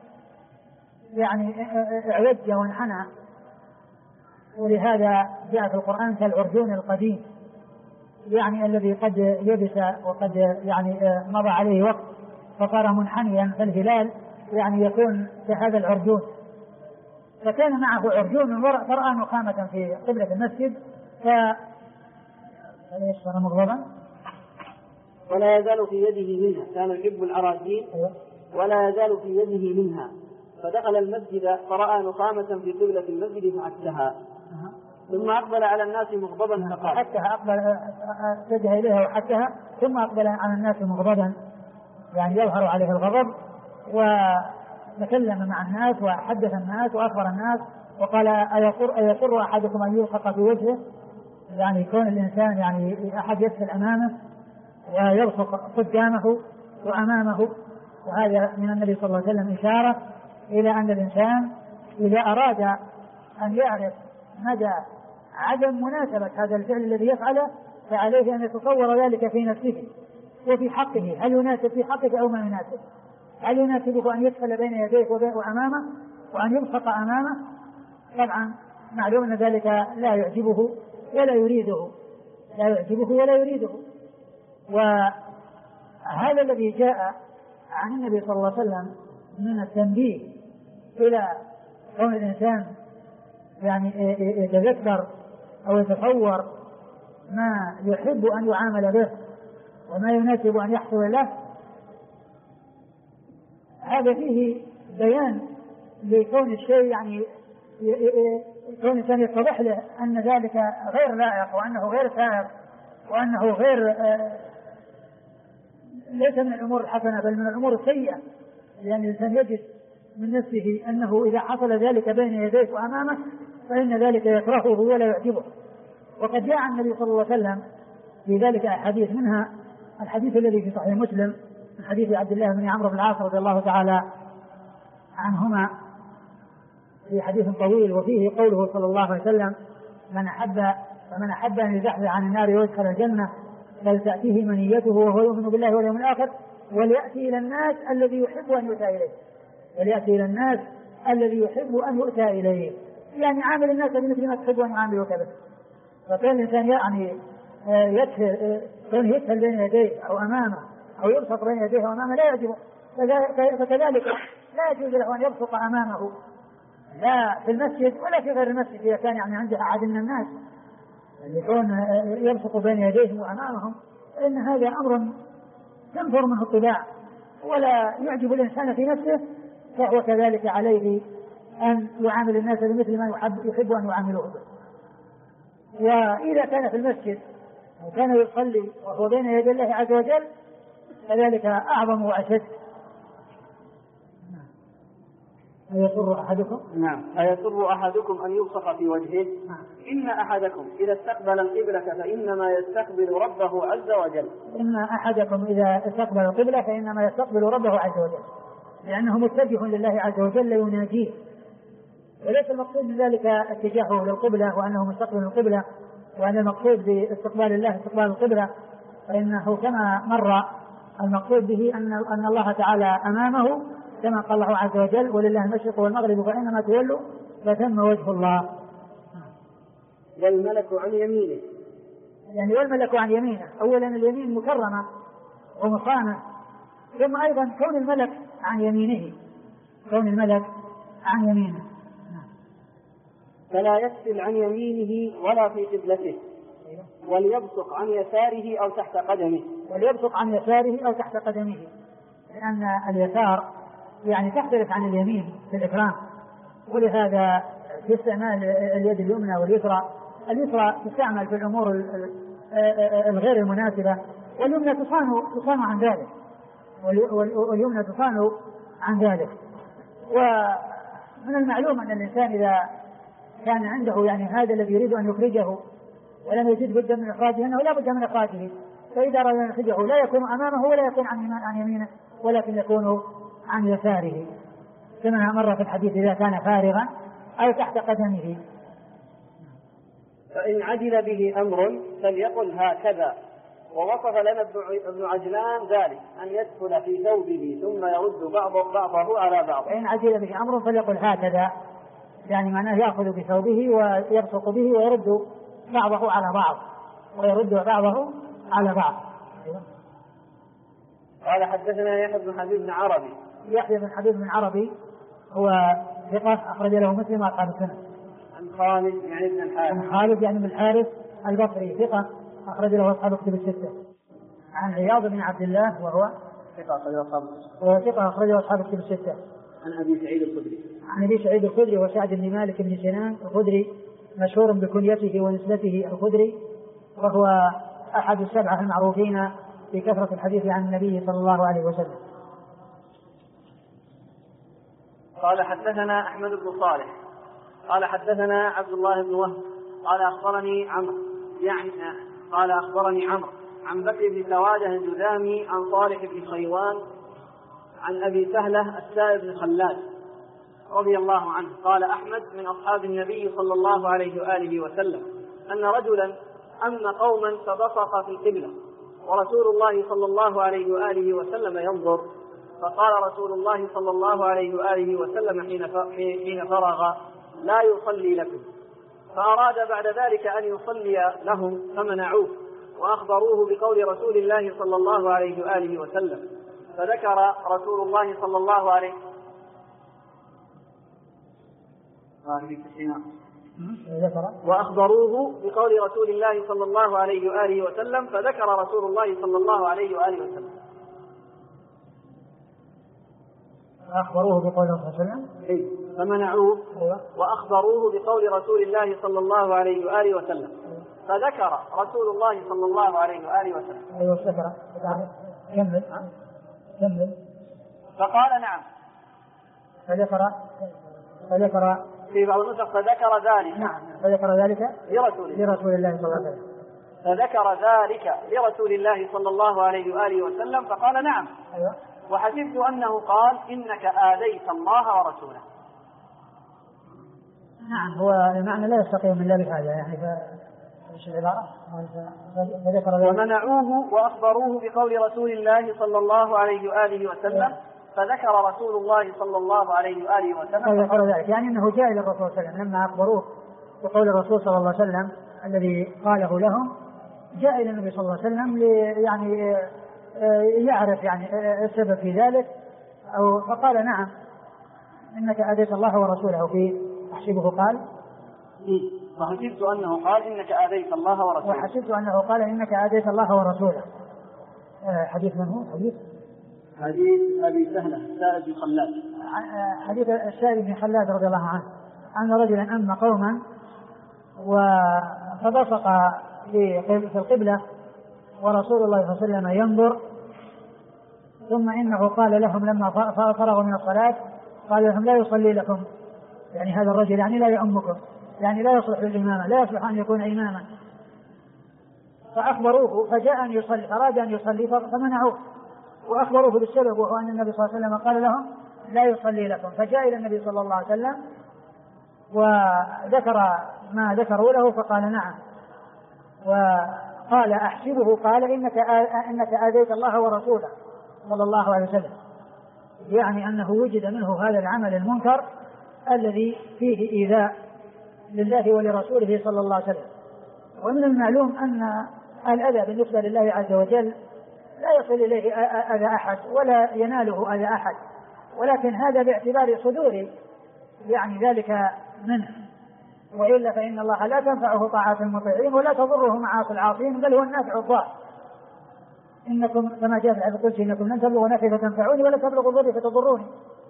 يعني اعوج وانحنى، ولهذا جاء في القرآن كالعرجون القديم، يعني الذي قد يبس وقد يعني مضى عليه وقت فصار منحنيا، فالهلال يعني يكون كهذا العرجون. فكان معه عرجون فرأى نخامة في قبلة المسجد فيشفر مغضبا ولا يزال في يده منها، كان يحب العراجين ولا يزال في يده منها، فدخل المسجد فرأى نخامة في قبلة المسجد فحكها، ثم أقبل على الناس مغضبا فقال: حكها، اتجه إليها وحكها، ثم أقبل على الناس مغضبا يعني يظهر عليه الغضب وتكلم مع الناس وحدث الناس وأخبر الناس وقال أيقر أحدكم أن يلصق في وجهه، يعني يكون الإنسان يعني أحد يدخل أمامه ويلصق قدامه وأمامه. وهذا من النبي صلى الله عليه وسلم إشارة إلى أن الإنسان إذا أراد أن يعرف مدى عدم مناسبة هذا الفعل الذي يفعله فعليه أن يتصور ذلك في نفسه وفي حقه، هل يناسب في حقه أو ما يناسب، هل يناسبه أن يدخل بين يديه وأمامه وأن يلصق أمامه. طبعا معلوم أن ذلك لا يعجبه ولا يريده، لا يعجبه ولا يريده. وهذا الذي جاء عن النبي صلى الله عليه وسلم من التنبيه إلى كون الإنسان يعني يتذكر أو يتصور ما يحب أن يعامل به وما يناسب أن يحصل له، هذا فيه بيان لكون الشيء يعني كون الإنسان يتضح له أن ذلك غير لائق وأنه غير سائق وأنه غير ليس من الأمور الحسنة بل من الأمور السيئة، لأن الإنسان يجد من نفسه أنه إذا حصل ذلك بين يديه وأمامه فإن ذلك يكرهه ولا يعجبه. وقد جاء عن النبي صلى الله عليه وسلم في ذلك أحاديث، منها الحديث الذي في صحيح مسلم من حديث عبد الله بن عمرو بن العاص رضي الله تعالى عنهما في حديث طويل وفيه قوله صلى الله عليه وسلم: فمن أحب أن يزحزح عن النار ويدخل الجنة فلتأتيه منيته وهو يؤمن بالله واليوم الآخر وليأتي إلى الناس الذي يحب أن يؤتى إليه، وليأتي إلى الناس الذي يحب أن يؤتى إليه، يعني عامل الناس بمثل ما تحب أن يعاملوك به. فكان الإنسان يعني يدخل بين يديه أو أمامه أو يبسط بين يديه وأمامه لا يجب، فكذلك لا يجوز له أن يبسط أمامه لا في المسجد ولا في غير المسجد إذا كان يعني عنده أحد من الناس يعني يكون يبسط بين يديهم وأمامهم، فإن هذا أمر تنفر منه الطباع ولا يعجب الإنسان في نفسه، فهو كذلك عليه أن يعامل الناس بمثل ما يحب أن يعاملوه به. وإذا كان في المسجد وكان يصلي وهو بين يدي الله عز وجل فذلك أعظم وأشد. أيسر أحدكم؟ نعم. أيسر أحدكم أن يبصق في وجهه؟ إن أحدكم إذا استقبل القبلة فإنما يستقبل ربه عز وجل. إن أحدكم إذا استقبل القبلة فإنما يستقبل ربه عز وجل، لأنه متجه لله عز وجل يناجيه، وليس المقصود من ذلك اتجاهه للقبلة وأنه مستقبل القبلة، وأن المقصود باستقبال الله استقبال القبلة، فإنه كما مر المقصود به أن الله تعالى أمامه كما قال الله عز وجل: ولله المشرق والمغرب فإنما تولوا فثم وجه الله. والملك عن يمينه، يعني والملك عن يمينه، أولا اليمين مكرمة ومصانة، ثم أيضا كون الملك عن يمينه، كون الملك عن يمينه. فلا يسفل عن يمينه ولا في قبلته، وليبصق عن يساره أو تحت قدمه، وليبصق عن يساره أو تحت قدمه، لأن اليسار يعني تختلف عن اليمين في الإكرام، ولهذا في استعمال اليد اليمنى واليسرى، اليسرى تستعمل في الأمور الغير المناسبة، واليمنى تصان عن ذلك، واليمنى تصان عن ذلك. ومن المعلوم أن الإنسان إذا كان عنده يعني هذا الذي يريد أن يخرجه ولم يجد بد من إخراجه أنه لا بد من إخراجه، فإذا أراد أن يخرجه لا يكون أمامه ولا يكون عن يمينه ولكن يكون عن يساره، كما مر في الحديث: إذا كان فارغا أو تحت قدمه. فإن عجل به أمر فليقل هكذا. ووصف لنا ابن عجلان ذلك أن يدخل في ثوبه ثم يرد بعضه على بعض. فإن عجل به أمر فليقل هكذا، يعني معناه يأخذ بثوبه ويبصق به ويرد بعضه على بعض قال حدثنا يحيى بن حبيب بن عربي. يحيى بن حبيب بن عربي هو ثقة أخرج له مسلم وأصحاب السنة. عن خالد يعني بن الحارث. عن خالد يعني بن الحارث البصري ثقة أخرج له أصحاب الكتب الستة. عن عياض بن عبد الله وهو ثقة أخرجه أصحاب الكتب الستة. عن أبي سعيد الخدري. عن أبي سعيد الخدري وسعد بن مالك بن سنان الخدري، مشهور بكنيته ونسبته الخدري، وهو أحد السبعة المعروفين بكثرة الحديث عن النبي صلى الله عليه وسلم. قال حدثنا أحمد بن صالح قال حدثنا عبد الله بن وهب قال أخبرني عمرو عن بكر بن سواده الجذامي عن صالح بن خيوان عن أبي سهلة السائب بن خلاد رضي الله عنه قال أحمد من أصحاب النبي صلى الله عليه وآله وسلم أن رجلا أم قوما فبصق في القبلة ورسول الله صلى الله عليه وآله وسلم ينظر، فقال رسول الله صلى الله عليه وآله وسلم حين فرغ: لا يصلي لكم. فأراد بعد ذلك أن يصلي لهم فمنعوه وأخبروه بقول رسول الله صلى الله عليه وآله وسلم، فذكر رسول الله صلى الله عليه وأخبروه بقول رسول الله صلى الله عليه وآله وسلم، فذكر رسول الله صلى الله عليه وآله وسلم أخبروه بقول رسول الله فمنعوه وأخبروه بقول رسول الله صلى الله عليه وآله وسلم، فذكر رسول الله صلى الله عليه وآله وسلم. أيوة ذكر. كمل. فقال نعم. فذكر في بعض النسخ فذكر ذلك. نعم. فذكر ذلك لرسول الله صلى الله عليه وسلم. فذكر ذلك لرسول الله صلى الله عليه وآله وسلم فقال نعم. أيوة. وحسبت أنه قال: إنك آذيت الله ورسوله. نعم، هو المعنى لا يستقيم من ذلك هذا، يعني فإيش العبارة؟ ومنعوه وأخبروه بقول رسول الله صلى الله عليه وآله وسلم، فذكر رسول الله صلى الله عليه وآله وسلم فذكر ذلك، يعني أنه جاء إلى الرسول صلى الله عليه وسلم لما أخبروه بقول الرسول صلى الله عليه وسلم الذي قاله لهم، جاء إلى النبي صلى الله عليه وسلم يعني يعرف يعني السبب في ذلك، أو فقال نعم إنك آذيت الله ورسوله. في أحسبه قال وحسبت أنه قال: إنك آذيت الله ورسوله. وحسبت أنه قال: إنك آذيت الله ورسوله. حديث من هو؟ حديث أبي سهلة السائب بن خلاد. حديث السائب بن خلاد رضي الله عنه أن رجلا أم قوما فبصق في القبلة ورسول الله صلى الله عليه وسلم ينظر، ثم إنه قال لهم لما فرغوا من الصلاة قال لهم: لا يصلي لكم، يعني هذا الرجل يعني لا يؤمكم، يعني لا يصلح للإمامة، لا يصلح أن يكون إماما. فأخبروه فجاء أن يصلي، أراد أن يصلي فمنعوه وأخبروه بالسبب، وهو أن النبي صلى الله عليه وسلم قال لهم: لا يصلي لكم. فجاء إلى النبي صلى الله عليه وسلم وذكر ما ذكروا له فقال نعم. وقال أحسبه قال: إنك آذيت الله ورسوله صلى الله عليه وسلم، يعني أنه وجد منه هذا العمل المنكر الذي فيه إيذاء لله ولرسوله صلى الله عليه وسلم. ومن المعلوم أن الأذى بالنسبة لله عز وجل لا يصل إليه أذى أحد ولا يناله أذى أحد، ولكن هذا باعتبار صدور يعني ذلك منه، وإلا فإن الله لا تنفعه طاعات المطيعين ولا تضره معاصي العاصين، بل هو النافع الضار. إنكم كما جاء في الحديث القدسي: إنكم لن تبلغوا نفعي فتنفعوني ولا تبلغوا ضري فتضروني.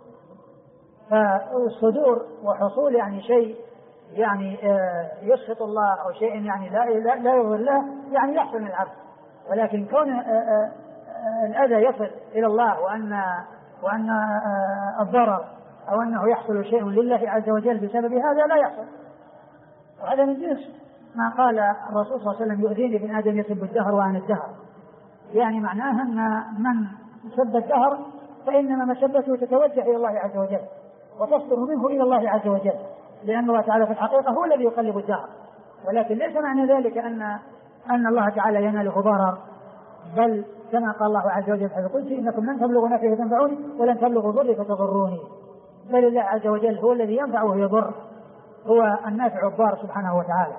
فالصدور وحصول يعني شيء يعني يسخط الله أو شيء يعني لا يرضي الله يعني يحصل من العبد، ولكن كون الأذى يصل إلى الله وأن الضرر أو أنه يحصل شيء لله عز وجل بسبب هذا لا يحصل. وهذا من جنس ما قال الرسول صلى الله عليه وسلم: يؤذيني ابن آدم يسب الدهر وأنا الدهر، يعني معناها أن من سب الدهر فإنما مسبته تتوجه إلى الله عز وجل وتصدر منه إلى الله عز وجل، لأن الله تعالى في الحقيقة هو الذي يقلب الدهر، ولكن ليس معنى ذلك أن الله تعالى يناله ضرر، بل كما قال الله عز وجل في القدس: إنكم لن تبلغوا نفعي فتنفعوني ولن تبلغوا ضري فتضروني. بل الله عز وجل هو الذي ينفع ويضر، هو النافع الضار سبحانه وتعالى.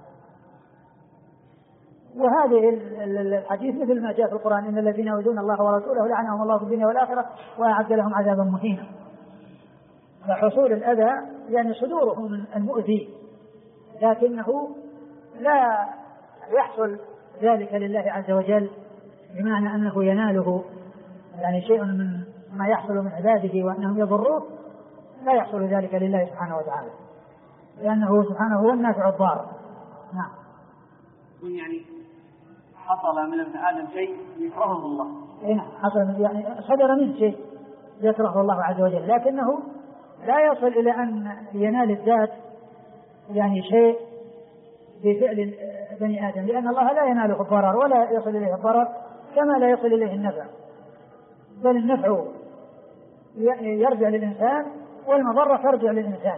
وهذه الحديث مثل ما جاء في القرآن: إن الذين يؤذون الله ورسوله لعنهم الله في الدنيا والآخرة وأعد لهم عذابا مهينا. فحصول الأذى يعني صدوره من المؤذي، لكنه لا يحصل ذلك لله عز وجل بمعنى أنه يناله يعني شيء من ما يحصل من عباده وأنهم يضروه، لا يحصل ذلك لله سبحانه وتعالى، لأنه سبحانه هو النافع الضار. نعم. يعني حصل من ابن آدم شيء يكرهه الله. نعم، حصل يعني صدر منه شيء يكرهه الله عز وجل، لكنه لا يصل إلى أن ينال الذات يعني شيء بفعل بني آدم، لأن الله لا يناله الضرر ولا يصل إليه الضرر كما لا يصل إليه النفع، بل النفع يرجع للإنسان والمضرة ترجع للإنسان.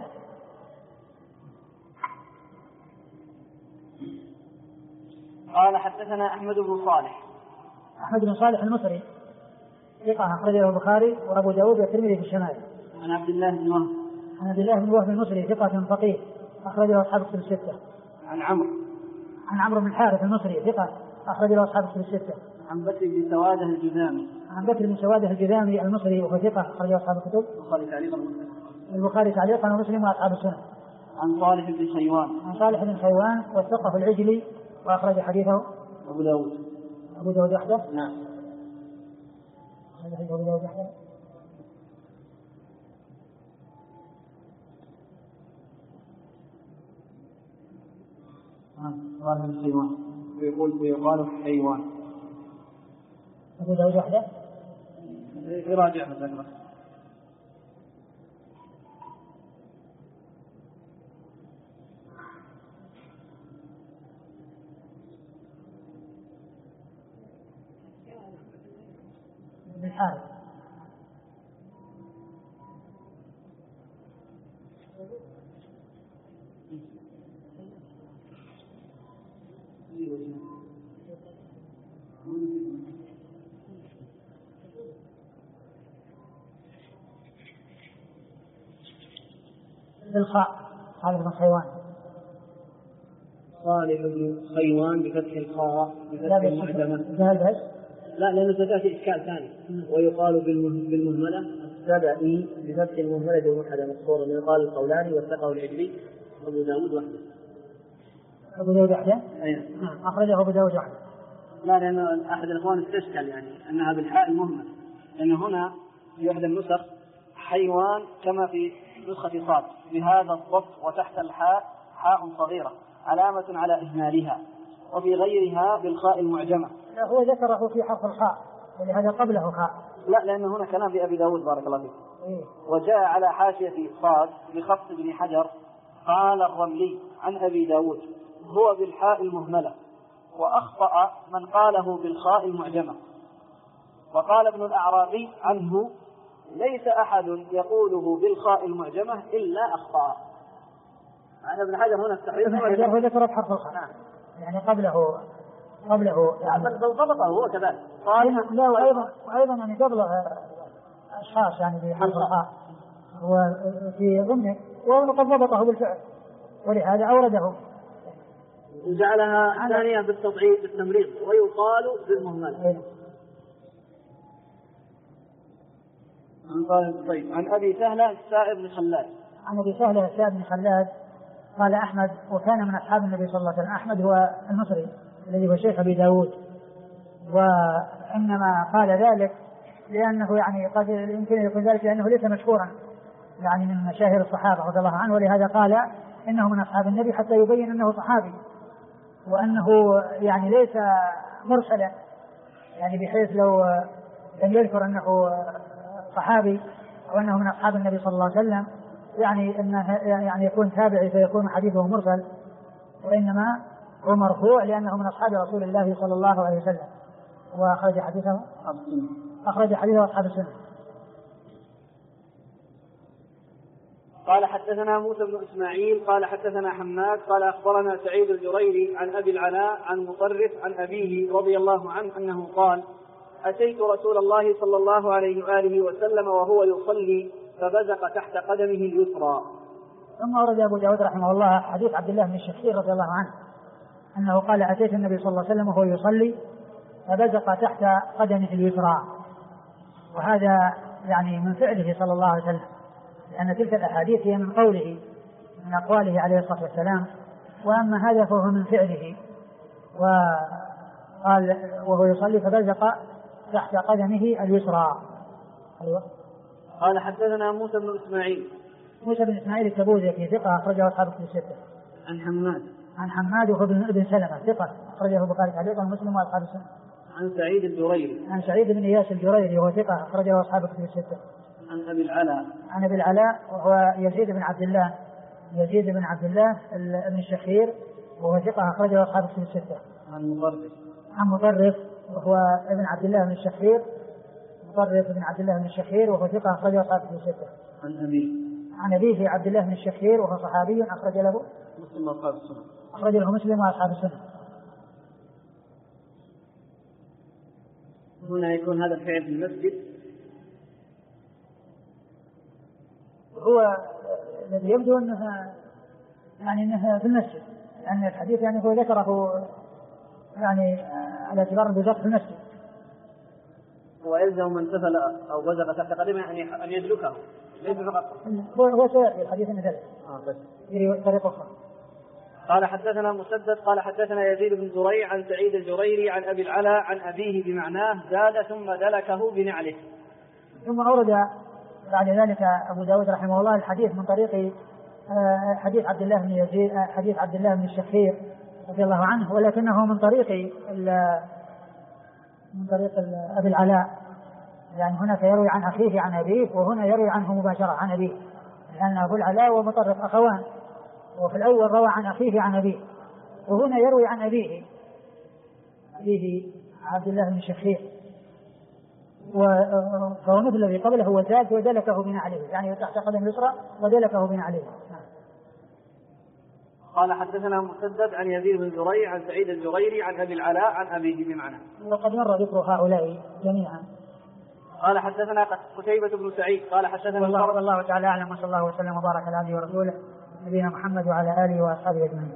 قال حدثنا أحمد بن صالح. أحمد بن صالح المصري ثقة أخرجه البخاري وأبو داود والترمذي في الشمال. عن عبد الله بن وهب. عن عبد الله بن وهب المصري ثقة فقيه أخرجه أصحاب الكتب الستة. عن عمرو. عن عمرو بن الحارث المصري ثقة أخرجه أصحاب الكتب الستة. عن بكر بن سواده الجذامي. عن بكر بن سواده الجذامي المصري وهو ثقة أخرجه أصحاب الكتب. البخاري تعليقا ومسلم وأصحاب السنة. عن صالح بن خيوان. عن صالح بن خيوان والثقة العجلي وأخرج حديثه أبو داود. أبو داود وحده. نعم. أبو داود وحده. صالح بن خيوان ويقال حيوان. أبو داود وحده. يراجع مثلا. الحارث. بالخاء صالح بن خيوان. صالح بن خيوان بفتح الخاء بفتح المعجمة. لا لأنه ستأتي إشكال ثاني ويقال بالمهملة السبعي بفتح المهملة والموحدة مقصورة ويقال القولاني والثقة والعجلي. أبو داود وحده. أبو داود وحده؟ أيوه. أخرجه أبو داود وحده. لا لأن أحد الإخوان استشكل يعني أنها بالحاء المهملة، لأنه هنا في إحدى النسخ حيوان كما في نسخة صاد بهذا الضبط وتحت الحاء حاء صغيرة علامة على إهمالها، وفي غيرها بالخاء المعجمة. لا هو ذكره في حرف الخاء ولهذا قبله خاء. لا لأنه هنا كلام في أبي داود بارك الله فيك. وجاء على حاشية صاد بخط بن حجر قال الرملي عن أبي داود هو بالحاء المهملة، وأخطأ من قاله بالخاء المعجمة. وقال ابن الأعرابي عنه ليس أحد يقوله بالخاء المعجمة إلا أخطأ. عن ابن حجر هنا التحرير هو ذكر بحرف الخاء يعني قبله يعني ضبطه هو كذلك. لا وأيضا يعني قبله أشخاص يعني بحرف الخاء وفي ضمنه وقد ضبطه بالفعل ولهذا أورده وجعلها ثانية بالتضعيف بالتمريض ويقال بالمهمل. طيب عن أبي سهلة السائب بن خلاد. عن أبي سهلة السائب بن خلاد قال أحمد وكان من أصحاب النبي صلى الله عليه وسلم. أحمد هو المصري الذي هو شيخ أبي داود، وإنما قال ذلك لأنه يعني قد يمكن أن يكون ذلك لأنه ليس مشهورا يعني من مشاهير الصحابة رضي الله عنه، ولهذا قال إنه من أصحاب النبي حتى يبين أنه صحابي وأنه يعني ليس مرسلا، يعني بحيث لو لم يذكر أنه صحابي أو أنه من أصحاب النبي صلى الله عليه وسلم يعني أنه يعني يكون تابعي فيكون حديثه مرسل، وإنما هو مرفوع لأنه من أصحاب رسول الله صلى الله عليه وسلم. وأخرج حديثه أصحاب السنة. قال حدثنا موسى بن إسماعيل قال حدثنا حماد قال أخبرنا سعيد الجريري عن أبي العلاء عن مطرف عن أبيه رضي الله عنه أنه قال أتيت رسول الله صلى الله عليه وآله وسلم وهو يصلي فبزق تحت قدمه اليسرى. ثم ورد أبو داود رحمه الله حديث عبد الله بن الشخير رضي الله عنه أنه قال أتيت النبي صلى الله عليه وسلم وهو يصلي فبزق تحت قدمه اليسرى، وهذا يعني من فعله صلى الله عليه وسلم، لأن تلك الأحاديث هي من قوله من أقواله عليه الصلاة والسلام، وأما هذا فهو من فعله. وقال وهو يصلي فبزق تحت قدمه اليسرى. أيوة. قال حدثنا موسى بن إسماعيل التبوذي في ثقة أخرجه أصحاب الكتب الستة. عن حماد وهو بن سلمة ثقة أخرجه البخاري تعليقا ومسلم وأصحاب السنة. عن سعيد بن إياس الجريري وهو ثقة أخرجه أصحاب الكتب الستة. عن أبي العلاء. عن أبي العلاء وهو يزيد بن عبد الله بن الشخير وهو ثقة أخرجه أصحاب الكتب الستة. عن مطرف وهو ابن عبد الله بن الشخير، وهو ثقة أخرجه أصحاب الكتب الستة. عن أبيه عبد الله بن الشخير وهو صحابي أخرج له مسلم وأصحاب السنة. هنا يكون هذا الفعل في المسجد، هو الذي يبدو أنها في المسجد، لأن الحديث هو ذكره على اعتبار البزاق في المسجد. ويلزم من تفل أو بزغ تحت قدمه أن يدركه، ليس فقط هو سيأتي الحديث مثله طريق أخرى. قال حدثنا مسدد قال حدثنا يزيد بن زريع عن سعيد الجريري عن أبي العلاء عن أبيه بمعناه زاد ثم دلكه بنعله. ثم أورد بعد ذلك أبو داود رحمه الله الحديث من طريق حديث عبد الله بن يزيد، حديث عبد الله بن الشخير رضي الله عنه، ولكنه من طريق أبي العلاء، يعني هناك يروي عن أخيه عن أبيه، وهنا يروي عنه مباشرة عن أبيه، لأن أبو العلاء ومطرف أخوان، وفي الأول روى عن أخيه عن أبيه، وهنا يروي عن أبيه عبد الله بن الشخير، فهو مثل الذي قبله وزاد ودلكه بنعله، يعني تحت قدم اليسرى ودلكه بنعله. قال حدثنا مسدد عن يزيد بن زريع عن سعيد الجريري عن أبي العلاء عن أبيه بمعنى. وقد مر ذكر هؤلاء جميعا. قال حدثنا قتيبة بن سعيد قال حدثنا والله تعالى أعلم، وصلى الله وسلم وبارك على عبده ورسوله نبينا محمد وعلى آله وأصحابه أجمعين.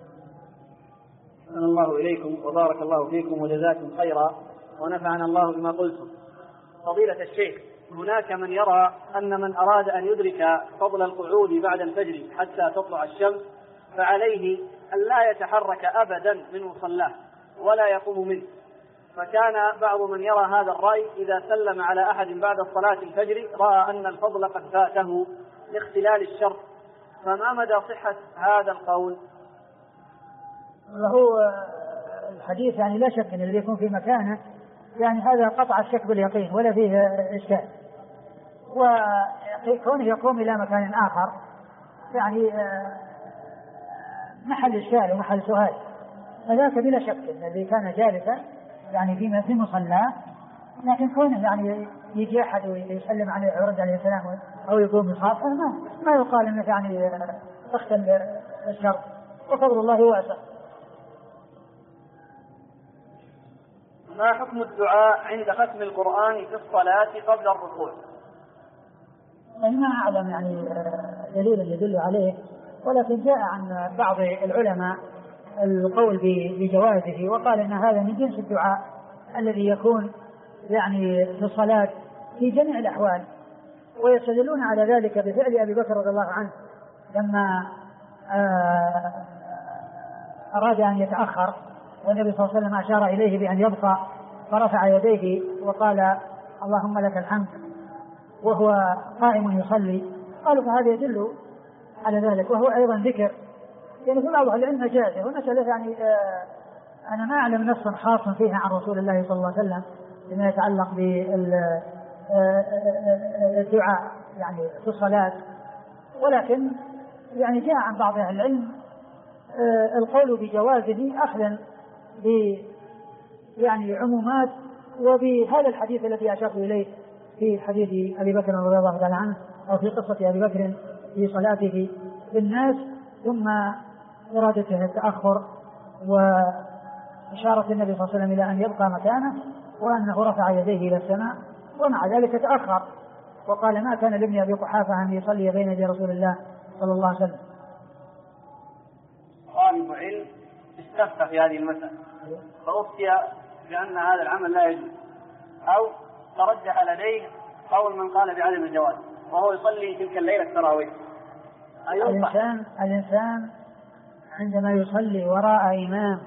أحسن الله إليكم وبارك الله فيكم وجزاكم خيرا ونفعنا الله بما قلتم. فضيلة الشيخ، هناك من يرى أن من أراد أن يدرك فضل القعود بعد الفجر حتى تطلع الشمس فعليه أن لا يتحرك أبدا من مصلاه ولا يقوم منه، فكان بعض من يرى هذا الرأي إذا سلم على أحد بعد صلاة الفجر رأى أن الفضل قد فاته لاختلال الشرط، فما مدى صحة هذا القول؟ هو الحديث لا شك أن الذي يكون في مكانه هذا قطع الشك باليقين ولا فيه إشكال، وكونه يقوم إلى مكان آخر محل إشكال ومحل سؤال، فذاك بلا شك أن الذي كان جالسا في مصلاه، لكن كونه يجي أحد ويسلم عليه ويرد عليه السلام أو يقوم يصافحه ما يقال أنه تختل الشر، وفضل الله واسع. ما حكم الدعاء عند ختم القرآن في الصلاة قبل الركوع؟ ما أعلم دليل يدل عليه، ولكن جاء عن بعض العلماء القول بجوازه، وقال إن هذا من جنس الدعاء الذي يكون في الصلاة في جميع الأحوال، ويستدلون على ذلك بفعل أبي بكر رضي الله عنه لما أراد أن يتأخر والنبي صلى الله عليه وسلم أشار إليه بأن يبقى فرفع يديه وقال اللهم لك الحمد وهو قائم يصلي، قالوا فهذا يدل على ذلك، وهو أيضا ذكر في بعض العلم جازه، ومسألة أنا ما أعلم نصا خاصا فيها عن رسول الله صلى الله عليه وسلم بما يتعلق بالدعاء في الصلاة، ولكن جاء عن بعض أهل العلم القول بجوازه أخذا عمومات، وبهذا الحديث الذي أشرت إليه في حديث أبي بكر رضي الله تعالى عنه، أو في قصة أبي بكر في صلاته بالناس ثم إرادته التأخر وإشارة النبي صلى الله عليه وسلم إلى أن يبقى مكانه، وأنه رفع يديه إلى السماء ومع ذلك تأخر، وقال ما كان لابن أبي قحافة أن يصلي بين يدي رسول الله صلى الله عليه وسلم. طالب علم استفتى في هذه المسألة فأفتي بأن هذا العمل لا يجوز، أو ترجح لديه قول من قال بعدم الجواز وهو يصلي تلك الليلة التراويح. الإنسان عندما يصلي وراء إمام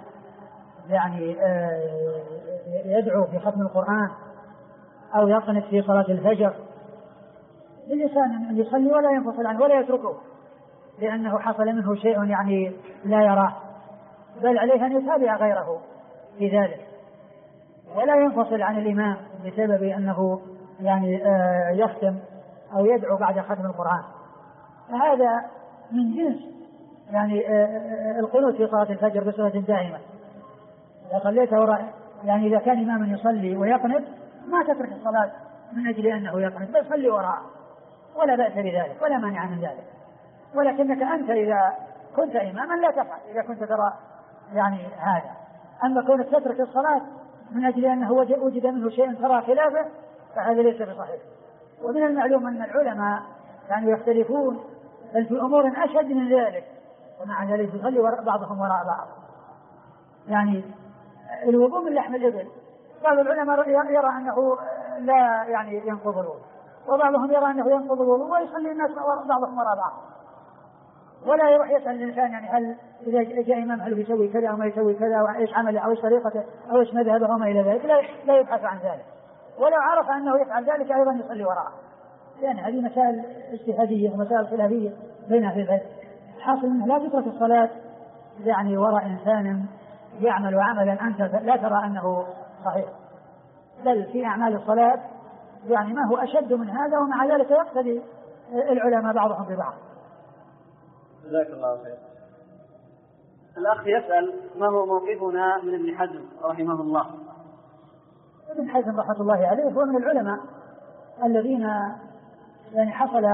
يدعو في ختم القرآن أو يقنت في صلاة الفجر، للإنسان أن يصلي ولا ينفصل عنه ولا يتركه، لأنه حصل منه شيء لا يراه، بل عليه أن يتابع غيره في ذلك، ولا ينفصل عن الإمام بسبب أنه يختم أو يدعو بعد ختم القرآن، فهذا من جنس يعني القنوت في صلاة الفجر بصفة دائمة. إذا صليت وراء يعني إذا كان إماما يصلي ويقنط ما تترك الصلاة من أجل أنه يقنط، بل صلي وراءه ولا بأس بذلك ولا مانع من ذلك. ولكنك أنت إذا كنت إماما لا تفعل إذا كنت ترى يعني هذا. أما كونك تترك الصلاة من أجل أنه وجد منه شيء ترى خلافه فهذا ليس بصحيح. ومن المعلوم أن العلماء كانوا يختلفون بل في أمور أشد من ذلك، ومع ذلك يصلي بعضهم وراء بعض. يعني الوضوء من لحم الإبل بعض العلماء يرى أنه لا يعني ينقض الوضوء، وبعضهم يرى أنه ينقض الوضوء ويصلي الناس بعضهم وراء بعض، ولا يروح يسأل الإنسان يعني هل إذا جاء إمام هل يسوي كذا أو ما يسوي كذا وإيش عمله أو إيش طريقته أو إيش مذهبه وما إلى ذلك، لا يبحث عن ذلك. ولو عرف أنه يفعل ذلك أيضا يصلي وراءه، لأن هذه مسائل اجتهادية ومسائل خلافية بينها في الفقه. حاصل أنه لا تترك الصلاة يعني وراء إنسان يعمل عملا أنت لا ترى أنه صحيح، بل في أعمال الصلاة يعني ما هو أشد من هذا، ومع ذلك يقتدي العلماء بعضهم ببعض. جزاك الله خير. الأخ يسأل ما هو موقفنا من ابن حزم رحمه الله؟ ابن حزم رحمه الله عليه هو من العلماء الذين يعني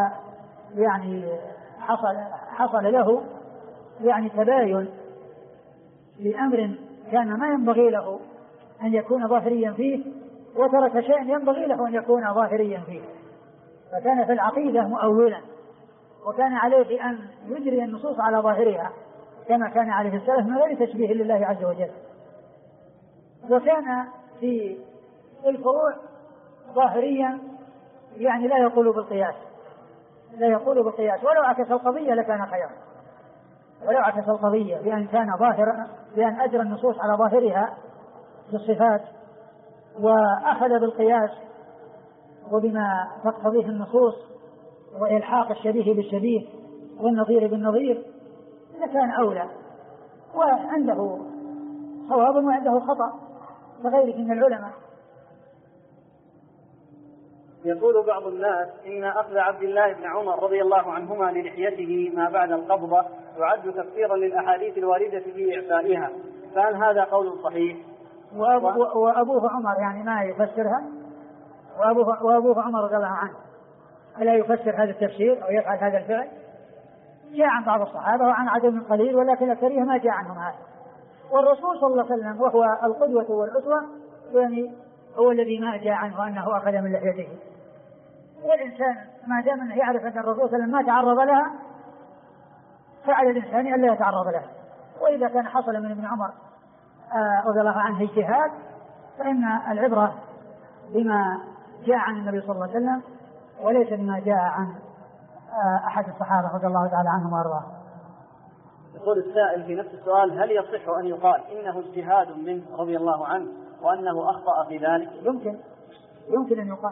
حصل له يعني تباين لأمر كان ما ينبغي له أن يكون ظاهريا فيه، وترك شيء ينبغي له أن يكون ظاهريا فيه، فكان في العقيدة مؤولا، وكان عليه أن يجري النصوص على ظاهرها كما كان عليه السلف من غير تشبيه لله عز وجل. وكان في الفروع ظاهريا يعني لا يقول بالقياس ولو عكس القضية لكان خيرا، ولو عكس القضية بأن كان ظاهرا بأن أجرى النصوص على ظاهرها في الصفات وأخذ بالقياس وبما تقتضيه النصوص وإلحاق الشبيه بالشبيه والنظير بالنظير لكان أولى، وعنده صواب وعنده خطأ كغيره من العلماء. يقول بعض الناس إن أخذ عبد الله بن عمر رضي الله عنهما للحيته ما بعد القبضة يعد تفسيرا للأحاديث الواردة في إعفائها، فهل هذا قول صحيح؟ وأبوه عمر يعني ما يفسرها، وأبوه عمر رضي الله عنه ألا يفسر هذا التفسير أو يفعل هذا الفعل؟ جاء عن بعض الصحابة وعن عدد قليل، ولكن الأكثرية ما جاء عنهم هذا. والرسول صلى الله عليه وسلم وهو القدوة والأسوة يعني هو الذي ما جاء عنه أنه أخذ من لحيته. والإنسان ما دام أنه يعرف أن الرسول صلى الله عليه وسلم ما تعرض لها فعلى الإنسان أن لا يتعرض لها. وإذا كان حصل من ابن عمر رضي الله عنه اجتهاد فإن العبرة بما جاء عن النبي صلى الله عليه وسلم وليس بما جاء عن أحد الصحابة رضي الله تعالى عنهم وأرضاه. يقول السائل في نفس السؤال هل يصح أن يقال إنه اجتهاد منه رضي الله عنه وأنه أخطأ في ذلك؟ يمكن أن يقال.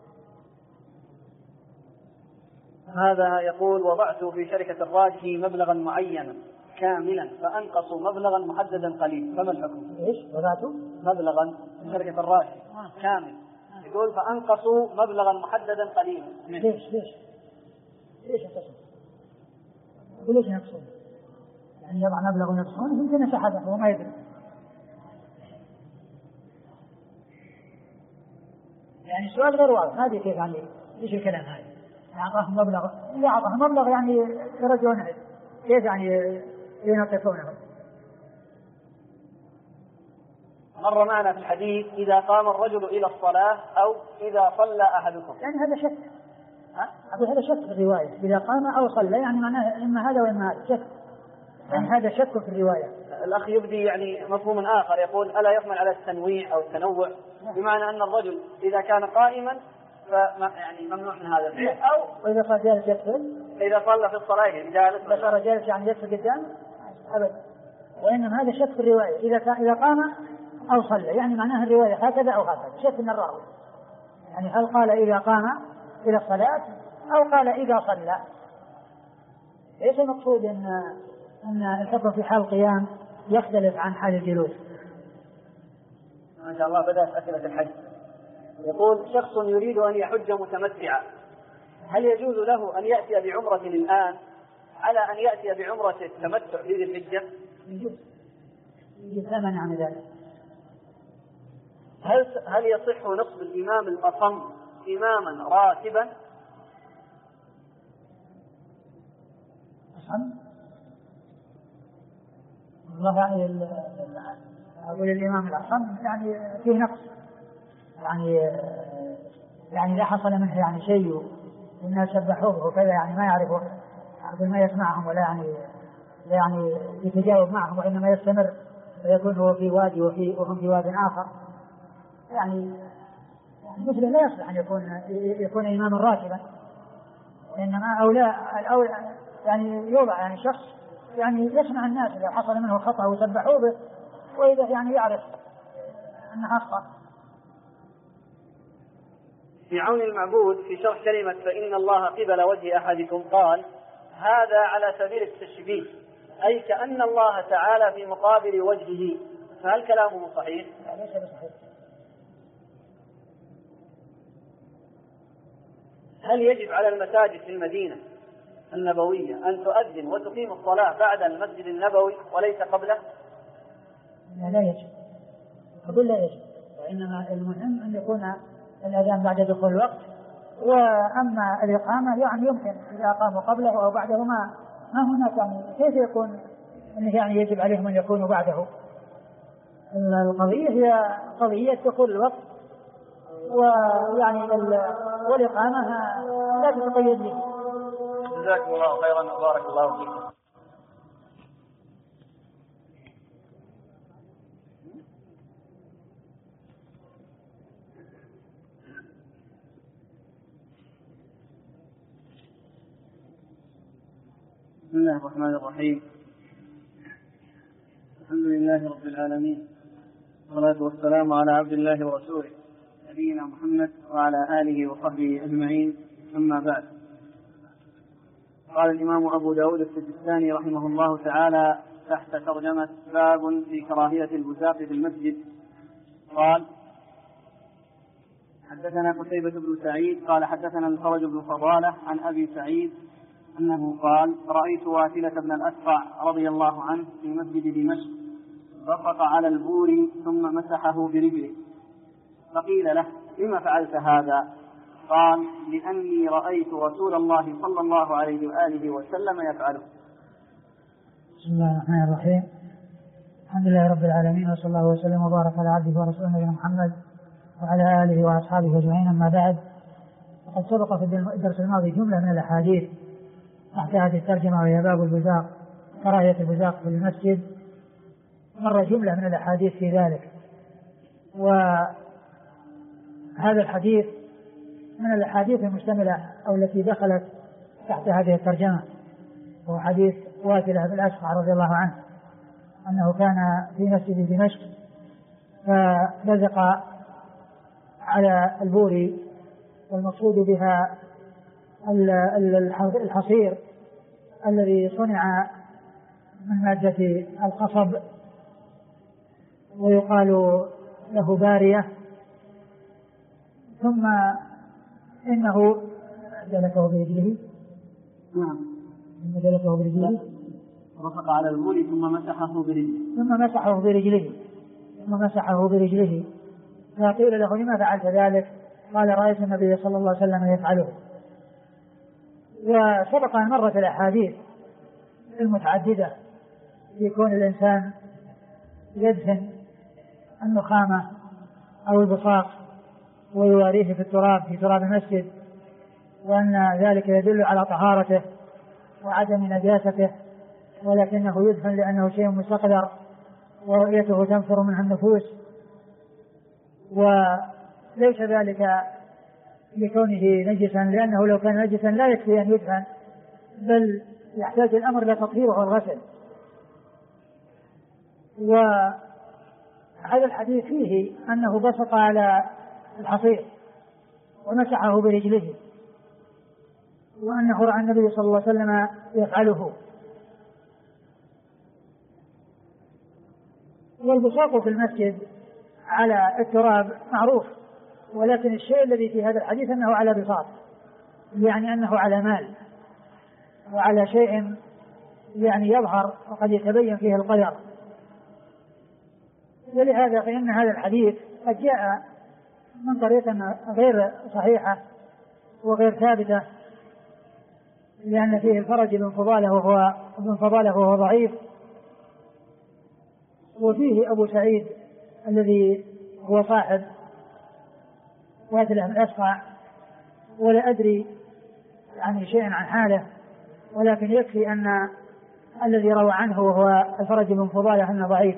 هذا يقول وضعت في شركة الراجحي مبلغا معينا كاملا فأنقصوا مبلغا محددا قليل، فما الحكم؟ إيش وضعت مبلغا في شركة الراجحي كامل، يقول فأنقصوا مبلغا محددا قليلا. ليش ينقصون؟ وليش ينقصون؟ يعني يضع مبلغ ينقصون يمكن يسحبه وما يدري. يعني السؤال غير واضح، هذه كيف يعني ايش الكلام هذا؟ أعطاهم مبلغ، إذا أعطاهم مبلغ يعني يرجونه، كيف يعني ينقصونه؟ مر معنا في الحديث إذا قام الرجل إلى الصلاة أو إذا صلى أحدكم، يعني هذا شك، هذا شك في الرواية، إذا قام أو صلى يعني معناه إما هذا وإما هذا، شك يعني هذا شك في الرواية. الأخ يبدي يعني مفهوم آخر، يقول ألا يحمل على التنويع أو التنوع، بمعنى أن الرجل إذا كان قائما يعني ممنوع من هذا الفعل، أو وإذا صار جالس يكفل، إذا صلى في الصلاة جالس، إذا صار جالس يعني يكفل قدام أبدا. وإنما هذا شك في الرواية، إذا قام أو صلى يعني معناه الرواية هكذا أو هكذا، شك من الراوي يعني هل قال إذا قام إلى الصلاة أو قال إذا صلى. ليس المقصود أن الحكم في حال القيام يختلف عن حال الجلوس. ما شاء الله بدأت أسئلة الحج. يقول شخص يريد أن يحج متمتعا هل يجوز له أن يأتي بعمرة الآن على أن يأتي بعمرة التمتع في ذي الحجة؟ يجوز لا مانع عن ذلك. هل يصح نصب الإمام الأصم إماما راتبا؟ والله يعني أقول الإمام الأصم يعني فيه نقص، يعني لا حصل منه يعني شيء والناس سبحوه وكذا، يعني ما يعرفوا ما يسمعهم ولا يعني يتجاوب معهم، وإنما يستمر ويكون هو في وادي وهم في واد آخر. يعني مثله لا يصلح أن يكون إماما راتبا، إنما أو يعني يوضع يعني شخص يعني يسمع الناس إذا حصل منه خطأ وسبحوه به، وإذا يعني يعرف أنه أخطأ. في عون المعبود في شرح كلمة فإن الله قبل وجه أحدكم قال: هذا على سبيل التشبيه، أي كأن الله تعالى في مقابل وجهه، فهل كلامه صحيح؟ ليس بصحيح. هل يجب على المساجد في المدينة النبوية أن تؤذن وتقيم الصلاة بعد المسجد النبوي وليس قبله؟ لا يجب، أقول لا يجب، وإنما المهم أن يكون الأذان بعد دخول الوقت، وأما الإقامة يعني يمكن إذا أقاموا قبله أو بعده ما هناك يعني كيف يكون أنه يعني يجب عليهم أن يكونوا بعده. القضية هي قضية دخول الوقت، ويعني والإقامة لا تتقيد به. جزاكم الله خيرا وبارك الله فيكم. بسم الله الرحمن الرحيم. الحمد لله رب العالمين، والصلاة والسلام على عبد الله ورسوله نبينا محمد وعلى آله وصحبه أجمعين، أما بعد. قال الإمام أبو داود السجستاني رحمه الله تعالى تحت ترجمة باب في كراهية البزاق في المسجد، قال: حدثنا قتيبة بن سعيد قال حدثنا الفرج بن فضالة عن أبي سعيد أنه قال: رأيت واثلة بن الأسقع رضي الله عنه في مسجد دمشق بصق على البور ثم مسحه برجله، فقيل له: لما فعلت هذا؟ قال: لأني رأيت رسول الله صلى الله عليه وآله وسلم يفعله. بسم الله الرحمن الرحيم. الحمد لله رب العالمين، وصلى الله وسلم وبارك على عبده ورسوله نبينا محمد وعلى آله وأصحابه أجمعين، أما بعد. وقد سبق في الدرس الماضي جملة من الأحاديث تحت هذه الترجمة، وهي باب البزاق، كراهية البزاق في المسجد. مر جملة من الأحاديث في ذلك، وهذا الحديث من الأحاديث المشتملة أو التي دخلت تحت هذه الترجمة، هو حديث واثلة بن الأسقع رضي الله عنه أنه كان في مسجد دمشق فبزق على البور، والمقصود بها الحصير الذي صنع من مادة القصب، ويقال له بارية، ثم إنه دلكه برجله. نعم، دلكه برجله، رفق على البول ثم مسحه برجله، فقيل له: لما فعلت ذلك؟ قال: رأيت النبي صلى الله عليه وسلم يفعله. وسبق أن مرت الأحاديث المتعددة في كون الإنسان يدفن النخامة أو البصاق ويواريه في التراب، في تراب المسجد، وأن ذلك يدل على طهارته وعدم نجاسته، ولكنه يدفن لأنه شيء مستقدر ورؤيته تنفر منه النفوس، وليس ذلك لكونه نجسا، لأنه لو كان نجسا لا يكفي أن يدفن، بل يحتاج الأمر إلى تطهيره والغسل. وهذا الحديث فيه أنه بصق على الحصير ومسحه برجله، وأنه رأى النبي صلى الله عليه وسلم يفعله. والبصاق في المسجد على التراب معروف، ولكن الشيء الذي في هذا الحديث أنه على بساط، يعني أنه على مال وعلى شيء يعني يظهر وقد يتبين فيه القدر. ولهذا فإن هذا الحديث قد جاء من طريقة غير صحيحة وغير ثابتة، لأن فيه الفرج بن فضالة وهو ضعيف، وفيه أبو سعيد الذي هو صاحب وادله الأسقع، ولا أدري يعني شيئا عن حاله، ولكن يكفي أن الذي روى عنه وهو الفرج بن فضالة أنه ضعيف.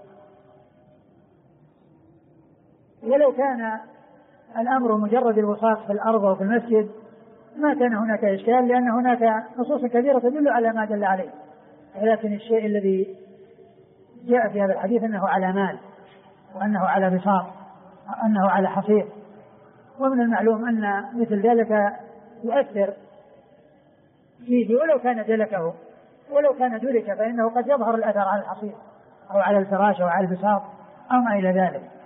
ولو كان الأمر مجرد الوساق في الأرض وفي المسجد ما كان هناك إشكال، لأن هناك نصوص كثيرة تدل على ما دل عليه، ولكن الشيء الذي جاء في هذا الحديث أنه على مال وأنه على بساط، أنه على حصير، ومن المعلوم أن مثل ذلك يؤثر فيه ولو كان دلك فإنه قد يظهر الأثر على الحصير أو على الفراش أو على البساط أو ما إلى ذلك.